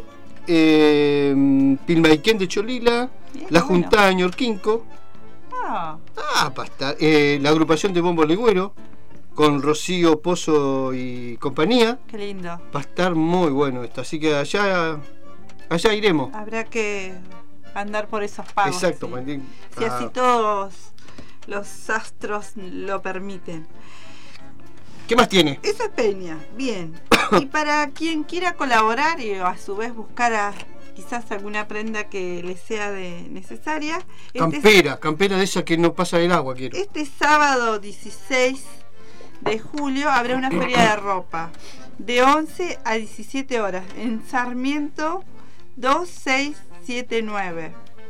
eh, Pilmaiquén de Cholila, Bien, la bueno. Juntada de Ñorquinco. Ah, Ah, va a estar, eh, la agrupación de Bombo Legüero con Rocío Pozo y compañía. qué lindo. Va a estar muy bueno esto, así que allá allá iremos. Habrá que andar por esos pagos. Exacto, sí. Martín. Si Ah, así todos los astros lo permiten. ¿Qué más tiene? Esa es Peña, bien. Y para quien quiera colaborar y a su vez buscar a, quizás alguna prenda que le sea de necesaria, este, Campera, campera de esa que no pasa el agua, quiero. este sábado dieciséis de julio habrá una feria de ropa de once a diecisiete horas en Sarmiento dos seis siete nueve.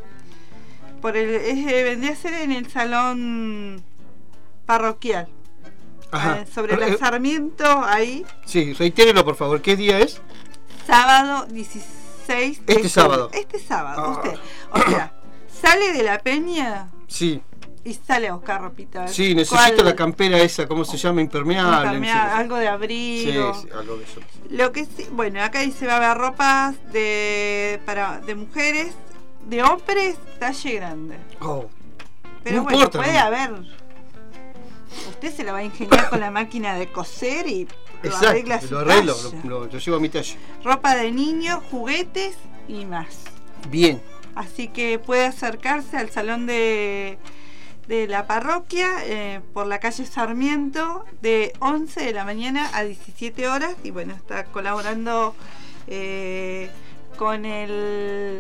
Por el, es, eh, vendría a ser en el salón parroquial. Ajá. Eh, sobre la Eh, Sarmiento, ahí, Sí, reitérelo por favor, ¿qué día es? sábado dieciséis de Este julio. sábado. Este sábado, Ah. usted. O sea, sale de la Peña Sí, y sale a buscar ropita. a ver sí, necesito cuál- la campera esa, ¿cómo se llama? Impermeable. impermeable, no sé. algo de abrigo. Sí, sí, algo de eso. Lo que sí, bueno, acá dice va a haber ropas de para de mujeres, de hombres talle grande. Oh, Pero no bueno, importa, puede no. haber. Usted se la va a ingeniar con la máquina de coser y lo arregla a Exacto, su lo arreglo, talla. lo, lo- lo llevo a mi talla. Ropa de niños, juguetes y más. Bien, Así que puede acercarse al salón de, de la parroquia eh, por la calle Sarmiento de once de la mañana a diecisiete horas. Y bueno, está colaborando eh, con el,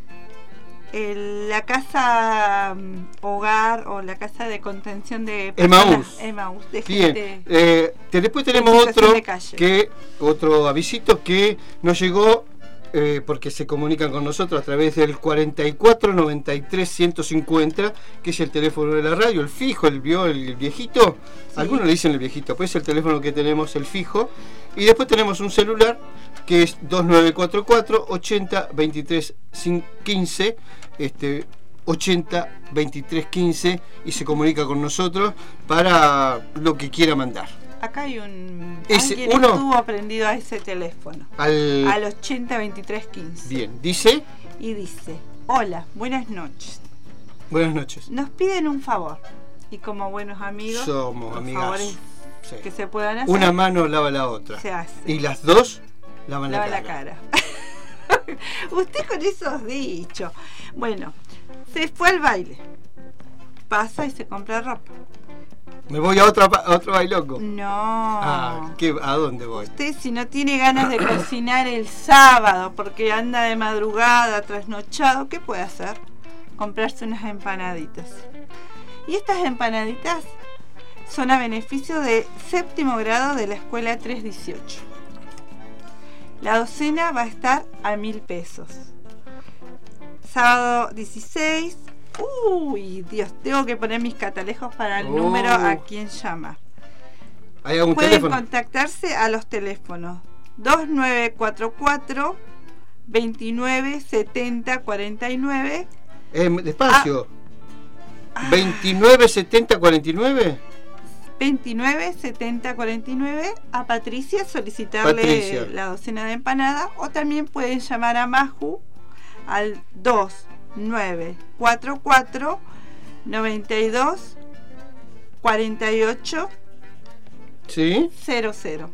el- la casa mm, hogar o la casa de contención de personas- Emaús. Emaús, de bien. gente Eh, te- después tenemos en situación otro de calle. que otro avisito que nos llegó eh, porque se comunican con nosotros a través del cuarenta y cuatro noventa y tres ciento cincuenta, que es el teléfono de la radio, el fijo, el vio el viejito. Algunos le dicen el viejito, pues es el teléfono que tenemos, el fijo. Y después tenemos un celular que es dos nueve cuatro cuatro ochenta veintitrés quince, este ochenta veintitrés quince, y se comunica con nosotros para lo que quiera mandar. Acá hay un Ese, alguien uno- estuvo prendido a ese teléfono. Al, Al ochenta veintitrés quince. Bien, dice, Y dice, hola, buenas noches. buenas noches. Nos piden un favor. Y como buenos amigos, Somos los amigazos. favores Sí. que se puedan hacer, Una mano lava la otra. se hace. Y las dos lavan Lava la la cara. cara. Usted con esos dichos. Bueno, se fue al baile. Pasa y se compra ropa. Me voy a, otra, pa- a otro bailongo. No. Ah, ¿qué, ¿a dónde voy? Usted si no tiene ganas de cocinar el sábado porque anda de madrugada, trasnochado, ¿qué puede hacer? Comprarse unas empanaditas. Y estas empanaditas son a beneficio de séptimo grado de la escuela trescientos dieciocho. La docena va a estar a mil pesos. Sábado dieciséis. Uy, Dios, tengo que poner mis catalejos para el Oh. número a quien llama. ¿Hay algún Pueden teléfono? contactarse a los teléfonos dos nueve cuatro cuatro veintinueve setenta cuarenta y nueve. Eh, despacio. Ah. veintinueve setenta cuarenta y nueve. veintinueve setenta cuarenta y nueve a Patricia, solicitarle Patricia. la docena de empanada, o también pueden llamar a Maju al dos nueve cuatro cuatro noventa y dos cuarenta y ocho Sí. cero cero.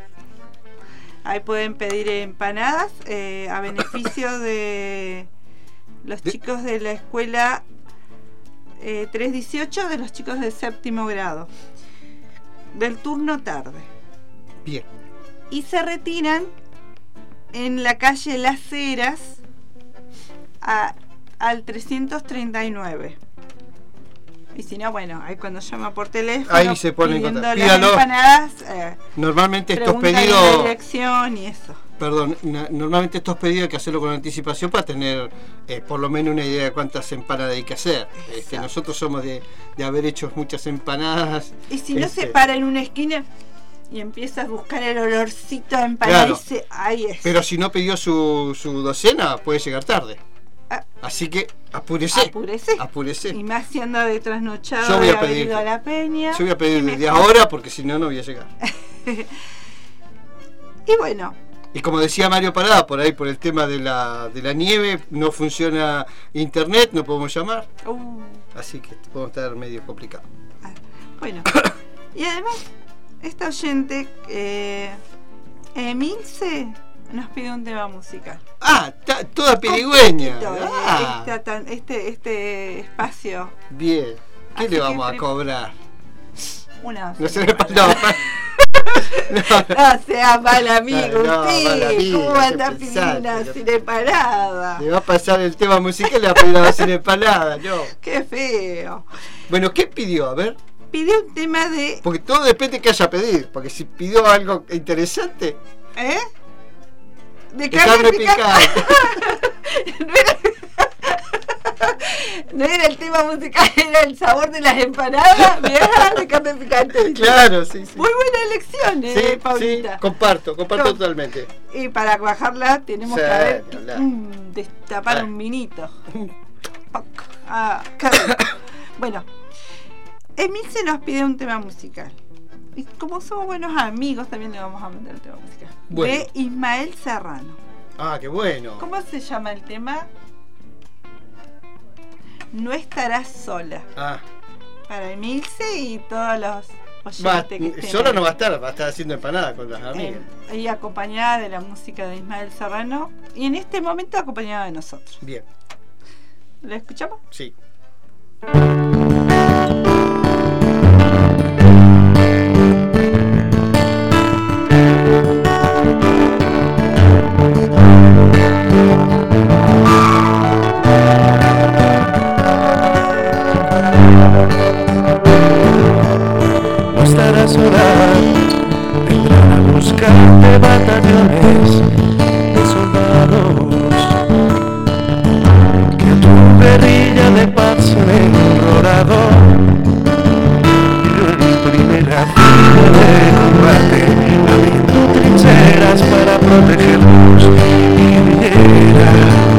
Ahí pueden pedir empanadas eh, a beneficio de los De- chicos de la escuela eh, trescientos dieciocho, de los chicos de séptimo grado. del turno tarde. Bien. Y se retiran en la calle Las Heras a, al trescientos treinta y nueve. Y si no, bueno, ahí cuando llama por teléfono, ahí se pone en pidiendo contacto. las Pídalo. empanadas, eh, Normalmente estos preguntan pedidos, la dirección y eso. perdón, na- normalmente estos pedidos hay que hacerlo con anticipación para tener eh, por lo menos una idea de cuántas empanadas hay que hacer. Este, nosotros somos de, de haber hecho muchas empanadas. Y si no este, se para en una esquina y empieza a buscar el olorcito a empanada, Claro. y se, ahí es. Pero si no pidió su, su docena, puede llegar tarde. Ah. Así que apúrese. Apúrese. Apúrese. Y más si anda de trasnochado Yo voy de a haber pedir. ido a la peña. Yo voy a pedir qué desde mejor. ahora porque si no, no voy a llegar. Y bueno, Y como decía Mario Parada, por ahí por el tema de la, de la nieve, no funciona internet, no podemos llamar. uh, Así que podemos estar medio complicado. bueno. Y además, esta oyente, eh, Emilce, nos pide un tema musical. Ah, ta- toda pirigüeña. Poquito, eh, Ah, esta tan- este, este espacio. bien. ¿Qué Así le que vamos a prim- cobrar? Una No se me pa- no, pa- No sea mal amigo, No, usted. mal amigo, ¿Cómo anda qué pidiendo una pesado. cineparada? Le va a pasar el tema musical, le va a pedir a hacer empalada, no. Qué feo. Bueno, ¿qué pidió? A ver. Pidió un tema de. Porque todo depende de que haya pedido. Porque si pidió algo interesante, ¿Eh? De de carne, carne picante. picante. no, era, no era el tema musical, era el sabor de las empanadas. Mirá, de carne picante. Claro, sí, sí. Muy buena elección, eh, Sí, sí, Paulita. comparto, comparto No. totalmente. Y para bajarla tenemos Sí, que haber ni hablar. mm, destapar Ah. un vinito. Poc. Ah, qué rico. Bueno, Emilce nos pide un tema musical. Y como somos buenos amigos, también le vamos a mandar un tema musical. Bueno. De Ismael Serrano. Ah, qué bueno. ¿Cómo se llama el tema? No estarás sola. Ah, Para Emilce y todos los va, oyentes que estén sola ahí. no va a estar, va a estar haciendo empanada con las amigas. Eh, y acompañada de la música de Ismael Serrano. Y en este momento acompañada de nosotros. Bien, ¿La escuchamos? sí. No estarás sola, vendrán a buscarte batallones de soldados que a tu guerrilla de paz se ven rodado. Yo en primera fila de combate, abriendo trincheras para protegernos y guerrillera.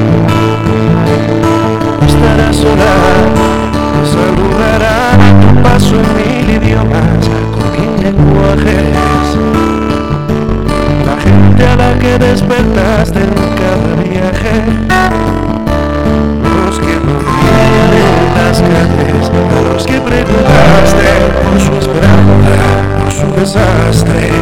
No estarás sola, te saludarán a tu paso en mil idiomas, con mil lenguajes. La gente a la que despertaste en cada viaje, los que dormían en las calles, a los que preguntaste por su esperanza, por su desastre.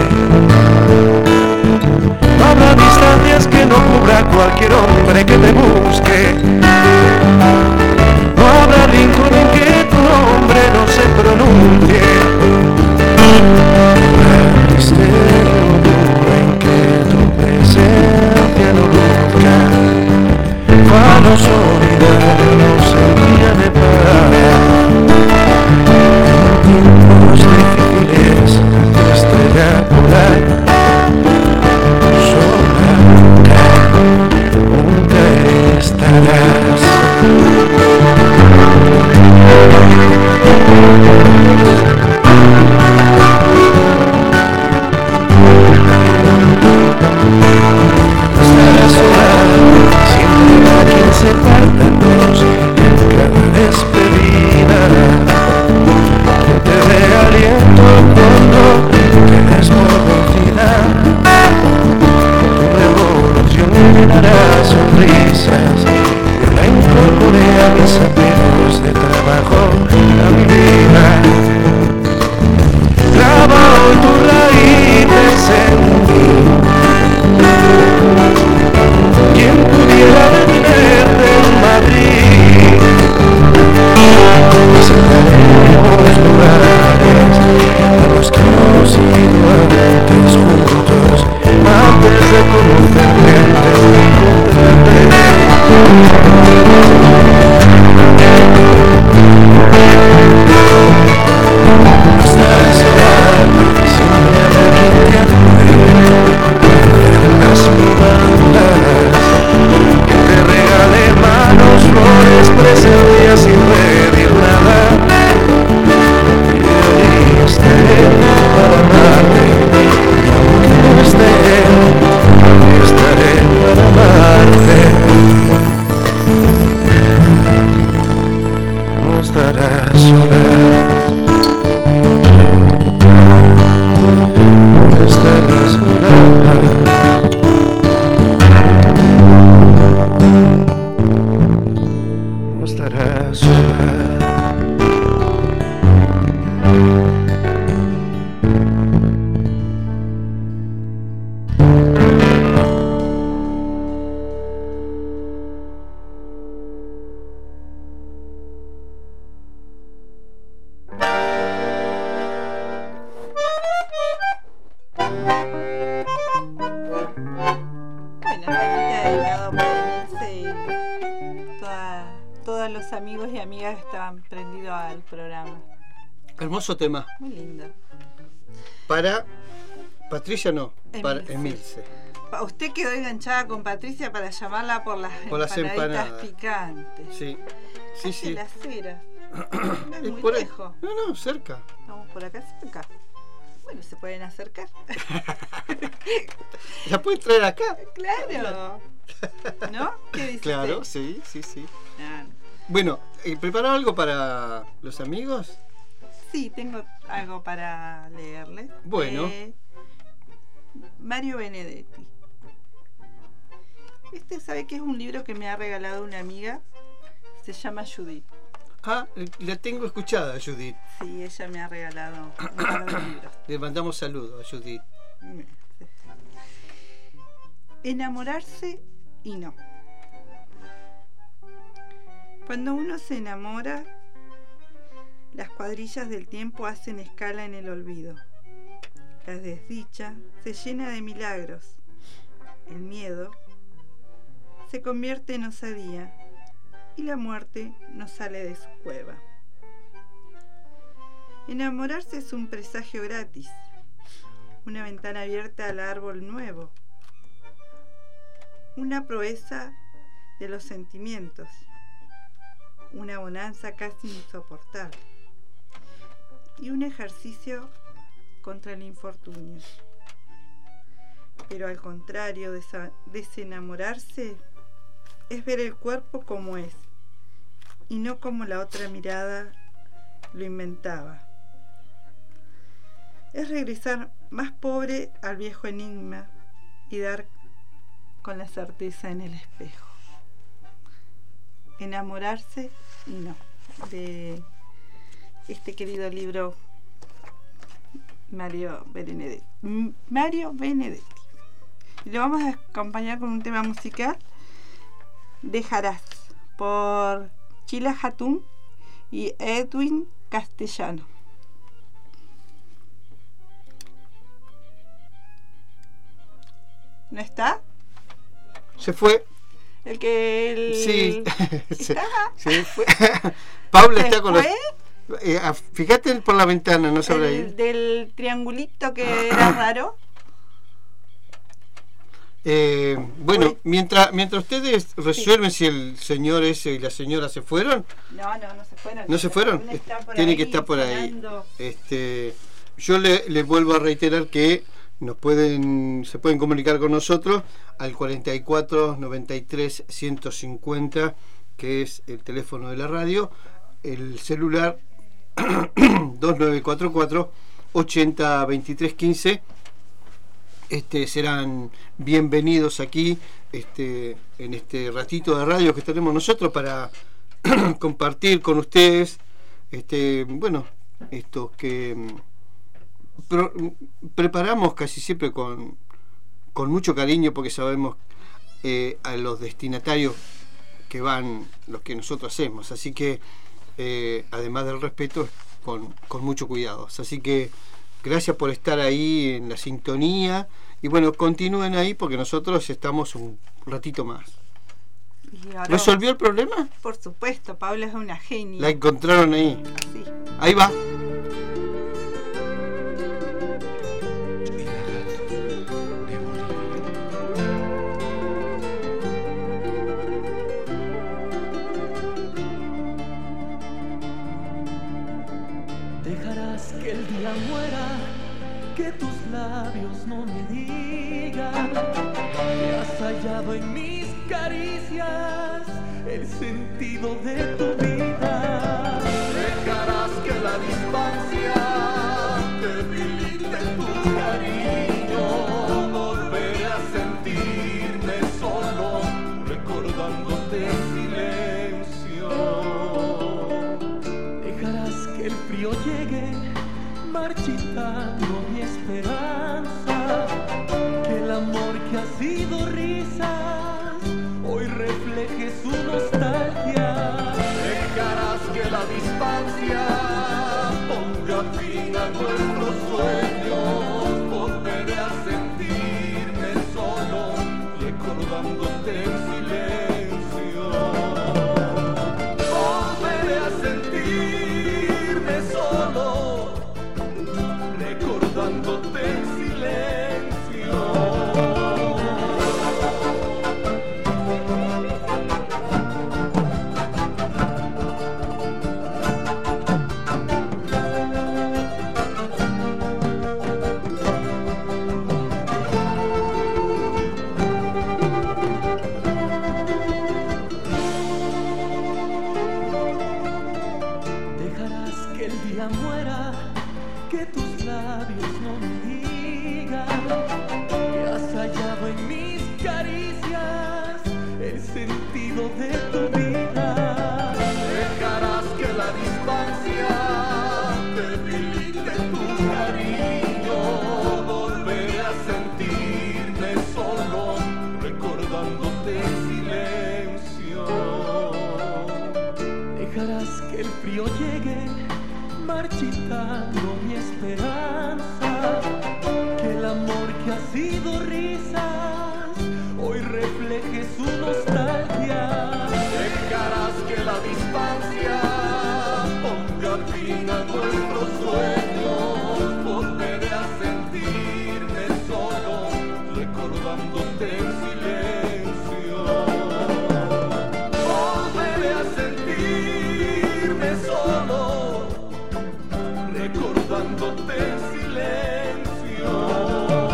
No habrá distancias que no cubra cualquier hombre que te busque. No habrá rincón en que tu nombre no se pronuncie. No habrá misterio en que tu presencia no luzca. Cuando solidarnos el día de paz. En tiempos difíciles de estrella polar. Sola nunca, nunca estarás. Estarás sola, siempre a quien se faltan dos en cada despedida. Que te dé aliento cuando quedes por vencida. Tu revolución me dará sonrisas. Yo la incorporé a mis apegos de trabajo, a mi vida. Graba hoy tus raíces en mí. ¿Quién pudiera detenerte en Madrid? Visitaremos lugares a los que no la soledad. Hermoso tema. Muy lindo. Para Patricia no, Emilce. para Emilce. Usted quedó enganchada con Patricia para llamarla por las, por las empanadas picantes. Sí, sí, sí. La acera. No es muy por lejos. No, no, cerca. Estamos por acá cerca. Bueno, se pueden acercar. ¿La pueden traer acá? Claro. ¿No? ¿Qué dice Claro, usted? sí, sí, sí. Ah. Bueno, ¿preparó algo para los amigos? Sí, tengo algo para leerles. Bueno. Eh, Mario Benedetti. Este sabe que es un libro que me ha regalado una amiga. Se llama Judith. Ah, la tengo escuchada, Judith. Sí, ella me ha regalado un par de libros. Le mandamos saludos a Judith. Enamorarse y no. Cuando uno se enamora, las cuadrillas del tiempo hacen escala en el olvido. La desdicha se llena de milagros. El miedo se convierte en osadía y la muerte no sale de su cueva. Enamorarse es un presagio gratis, una ventana abierta al árbol nuevo, una proeza de los sentimientos, una bonanza casi insoportable y un ejercicio contra el infortunio. Pero al contrario de desenamorarse es ver el cuerpo como es y no como la otra mirada lo inventaba. Es regresar más pobre al viejo enigma y dar con la certeza en el espejo. Enamorarse y no, de este querido libro Mario Benedetti. Mario Benedetti. Y lo vamos a acompañar con un tema musical, Dejarás, por Chila Hatun y Edwin Castellano. ¿No está? Se fue. El que... El... Sí. se, se fue. Paula está con fue? los... Eh, fíjate por la ventana, no sabrá ir. Del triangulito que era raro. Eh, bueno, mientras mientras ustedes resuelven sí. si el señor ese y la señora se fueron. No, no, no se fueron. ¿No se fueron? Tiene que estar por ahí. Este, yo le, le vuelvo a reiterar que nos pueden se pueden comunicar con nosotros al cuarenta y cuatro noventa y tres ciento cincuenta, que es el teléfono de la radio, el celular dos nueve cuatro cuatro ochenta veintitrés quince. Este, serán bienvenidos aquí este, en este ratito de radio que tenemos nosotros para compartir con ustedes este, bueno, esto que pro, preparamos casi siempre con, con mucho cariño, porque sabemos eh, a los destinatarios que van los que nosotros hacemos, así que eh, además del respeto, con, con mucho cuidado. Así que gracias por estar ahí en la sintonía y bueno, continúen ahí porque nosotros estamos un ratito más. ¿Resolvió el problema? Por supuesto, Paula es una genia. La encontraron ahí. Sí. Ahí va. Dejarás que el día muera, que tus labios no me digan que has hallado en mis caricias el sentido de tu vida. Dejarás que la distancia debilite tu cariño. Volveré a sentirme solo recordándote en silencio. marchitando mi esperanza, que el amor que ha sido risas hoy refleje su nostalgia. Dejarás que la distancia ponga fin a nuestros sueños, volveré a sentirme solo, recordándote en silencio. Volveré a sentirme solo, recordándote en silencio. De tu vida, dejarás que la distancia debilite tu cariño, volveré a sentirme solo, recordándote en silencio. Dejarás que el frío llegue, marchitando mi esperanza, que el amor que ha sido risas hoy refleje su nostalgia. Dejarás que la distancia ponga fin a nuestros sueños, volveré a sentirme solo, recordándote en silencio. Volveré a sentirme solo, recordándote en silencio.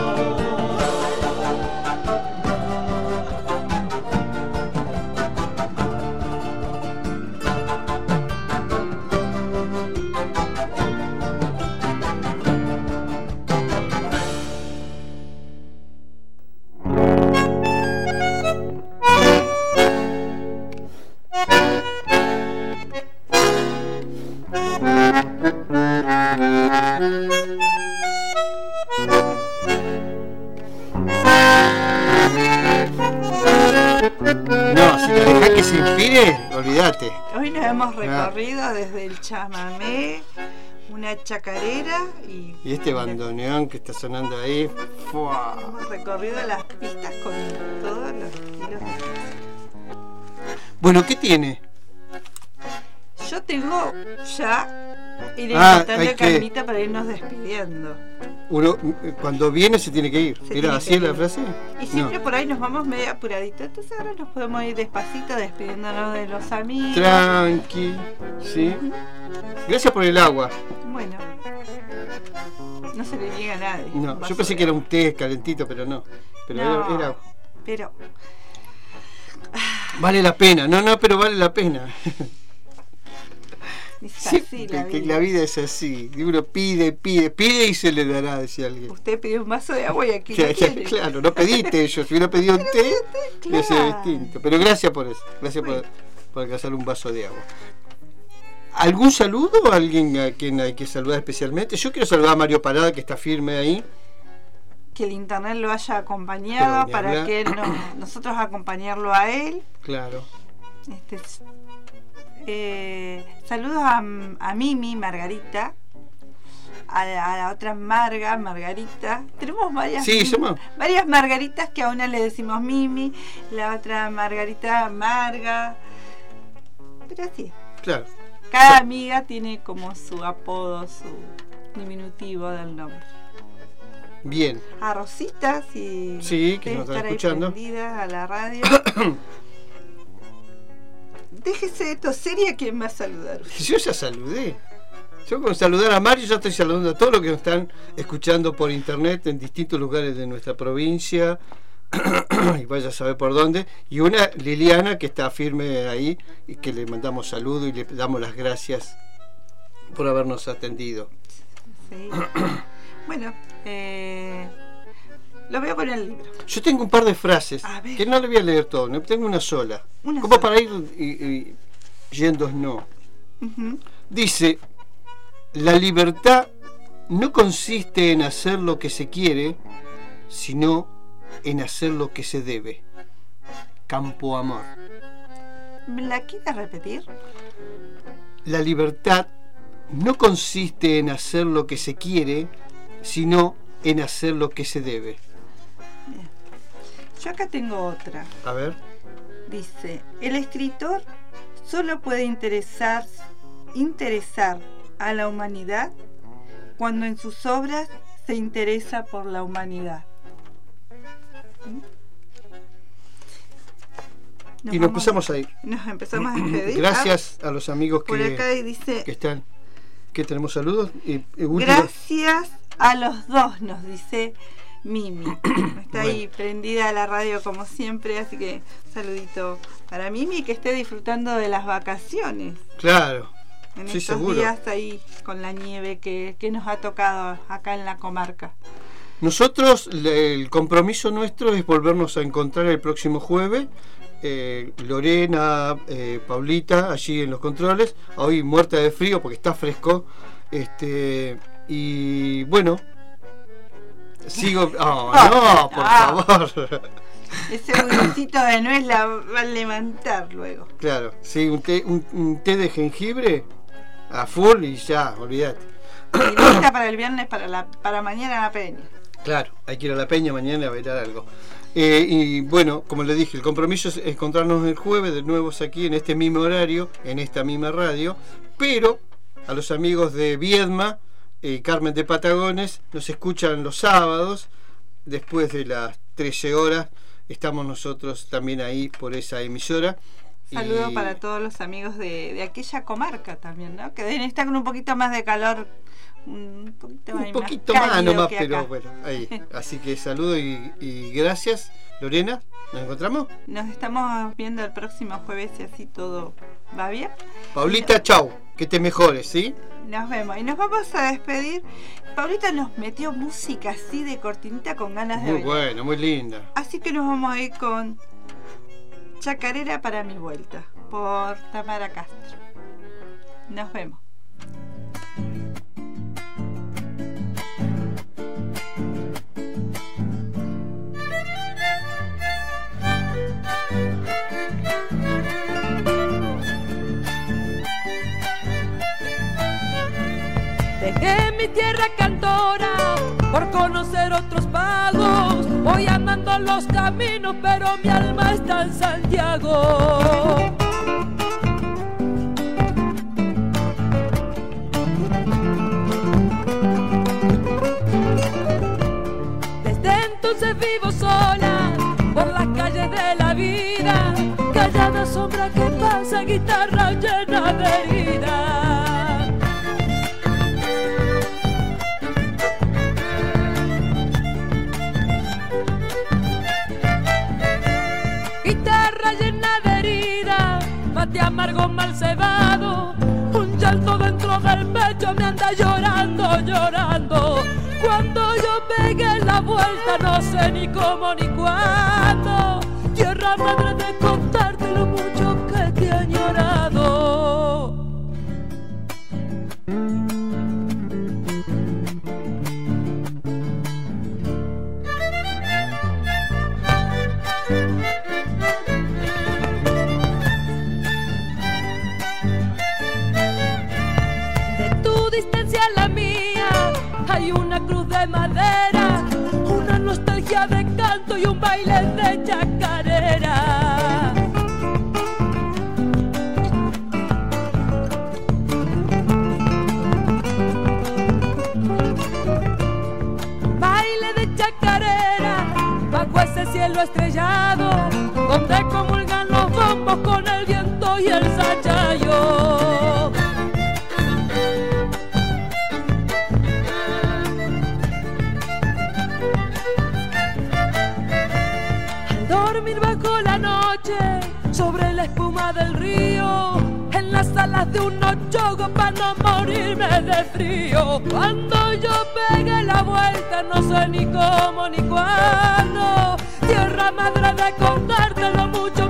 Olvídate. Hoy nos hemos recorrido no. desde el chamamé, una chacarera y... Y este bandoneón que está sonando ahí. ¡Fua! Hemos recorrido las pistas con todos los estilos. Bueno, ¿qué tiene? Yo tengo ya ir ah, invitando a Carmita que... para irnos despidiendo. Uno cuando viene se tiene que ir. Se Mira, así es la frase. Y siempre no. por ahí nos vamos medio apuraditos. Entonces ahora nos podemos ir despacito despidiéndonos de los amigos. Tranqui, sí. Uh-huh. Gracias por el agua. Bueno. No se le niega a nadie. No, yo pensé que era un té calentito, pero no. Pero no, era, era. Pero. Vale la pena. No, no, pero vale la pena. Es así, sí, la, vida. Que la vida es así. Uno pide, pide, pide y se le dará, decía alguien. Usted pidió un vaso de agua y aquí ya, lo ya, quiere. Claro, no pediste yo. Si hubiera pedido un té, claro. Hubiese distinto. Pero gracias por eso. Gracias bueno. por, por alcanzar un vaso de agua. ¿Algún saludo? ¿Alguien a quien hay que saludar especialmente? Yo quiero saludar a Mario Parada, que está firme ahí. Que el internet lo haya acompañado para hablar. Que él no, nosotros acompañarlo a él. Claro. Este Eh, saludos a, a Mimi, Margarita, a la, a la otra Marga, Margarita. Tenemos varias, sí, somos... varias Margaritas que a una le decimos Mimi, la otra Margarita Marga. Pero así. Claro. Cada amiga tiene como su apodo, su diminutivo del nombre. Bien. A Rosita, si sí, que nos está escuchando. A la radio. Déjese de toser y a quién va a saludar. Yo ya saludé. Yo con saludar a Mario ya estoy saludando a todos los que nos están escuchando por internet en distintos lugares de nuestra provincia. Y vaya a saber por dónde. Y una Liliana que está firme ahí y que le mandamos saludos y le damos las gracias por habernos atendido. Sí. Bueno, eh... lo veo con el libro. Yo tengo un par de frases que no le voy a leer todo, no tengo una sola. Una Como sola. Para ir y, y, yéndonos. Uh-huh. Dice, la libertad no consiste en hacer lo que se quiere, sino en hacer lo que se debe. Campo Amor. ¿Me la quieres repetir? La libertad no consiste en hacer lo que se quiere, sino en hacer lo que se debe. Bien. Yo acá tengo otra. A ver. Dice, el escritor solo puede interesar, interesar a la humanidad cuando en sus obras se interesa por la humanidad. Nos y nos empezamos a ir. Nos empezamos a despedir. Gracias a los amigos que, por acá dice, que están. Que tenemos saludos. Y, y gracias a los dos, nos dice Mimi. Está ahí bueno. Prendida la radio como siempre, así que saludito para Mimi, que esté disfrutando de las vacaciones. Claro. En sí, estos seguro. días ahí con la nieve que, que nos ha tocado acá en la comarca. Nosotros, el compromiso nuestro es volvernos a encontrar el próximo jueves. Eh, Lorena, eh, Paulita, allí en los controles. Hoy muerta de frío porque está fresco. Este y bueno, sigo. Oh, no, por ah, favor. Ese bullocito de nuez la va a levantar luego. Claro, sí, un té, un, un té de jengibre a full y ya, olvídate. Y lista para el viernes, para la para mañana la peña. Claro, hay que ir a la peña mañana a bailar algo. Eh, y bueno, como le dije, el compromiso es encontrarnos el jueves de nuevo aquí en este mismo horario, en esta misma radio, pero a los amigos de Viedma y eh, Carmen de Patagones nos escuchan los sábados, después de las trece horas, estamos nosotros también ahí por esa emisora. Saludos y... para todos los amigos de, de aquella comarca también, ¿no? Que deben estar con un poquito más de calor. Un poquito más, un poquito más, más nomás, pero acá. Bueno, ahí. Así que saludo y, y gracias. Lorena, ¿nos encontramos? Nos estamos viendo el próximo jueves si así todo va bien. Paulita, chau, que te mejores, ¿sí? Nos vemos y nos vamos a despedir. Paulita nos metió música así de cortinita con ganas muy de bailar. Muy buena, muy linda. Así que nos vamos a ir con Chacarera para mi vuelta, por Tamara Castro. Nos vemos. Dejé mi tierra cantora por conocer otros pagos. Voy andando los caminos, pero mi alma está en Santiago. Desde entonces vivo sola por las calles de la vida, callada sombra que pasa, guitarra llena de heridas. Guitarra llena de herida, mate amargo mal cebado, un llanto dentro del pecho me anda llorando, llorando. Cuando yo pegué la vuelta no sé ni cómo ni cuándo, tierra madre de contarte lo mucho que te he añorado. Distancia la mía, hay una cruz de madera, una nostalgia de canto y un baile de chacarera. Baile de chacarera, bajo ese cielo estrellado, donde comulgan los bombos con el viento y el sachayo. Dormir bajo la noche, sobre la espuma del río, en las alas de un ochogo para no morirme de frío. Cuando yo pegué la vuelta no sé ni cómo ni cuándo, tierra madre de contarte lo mucho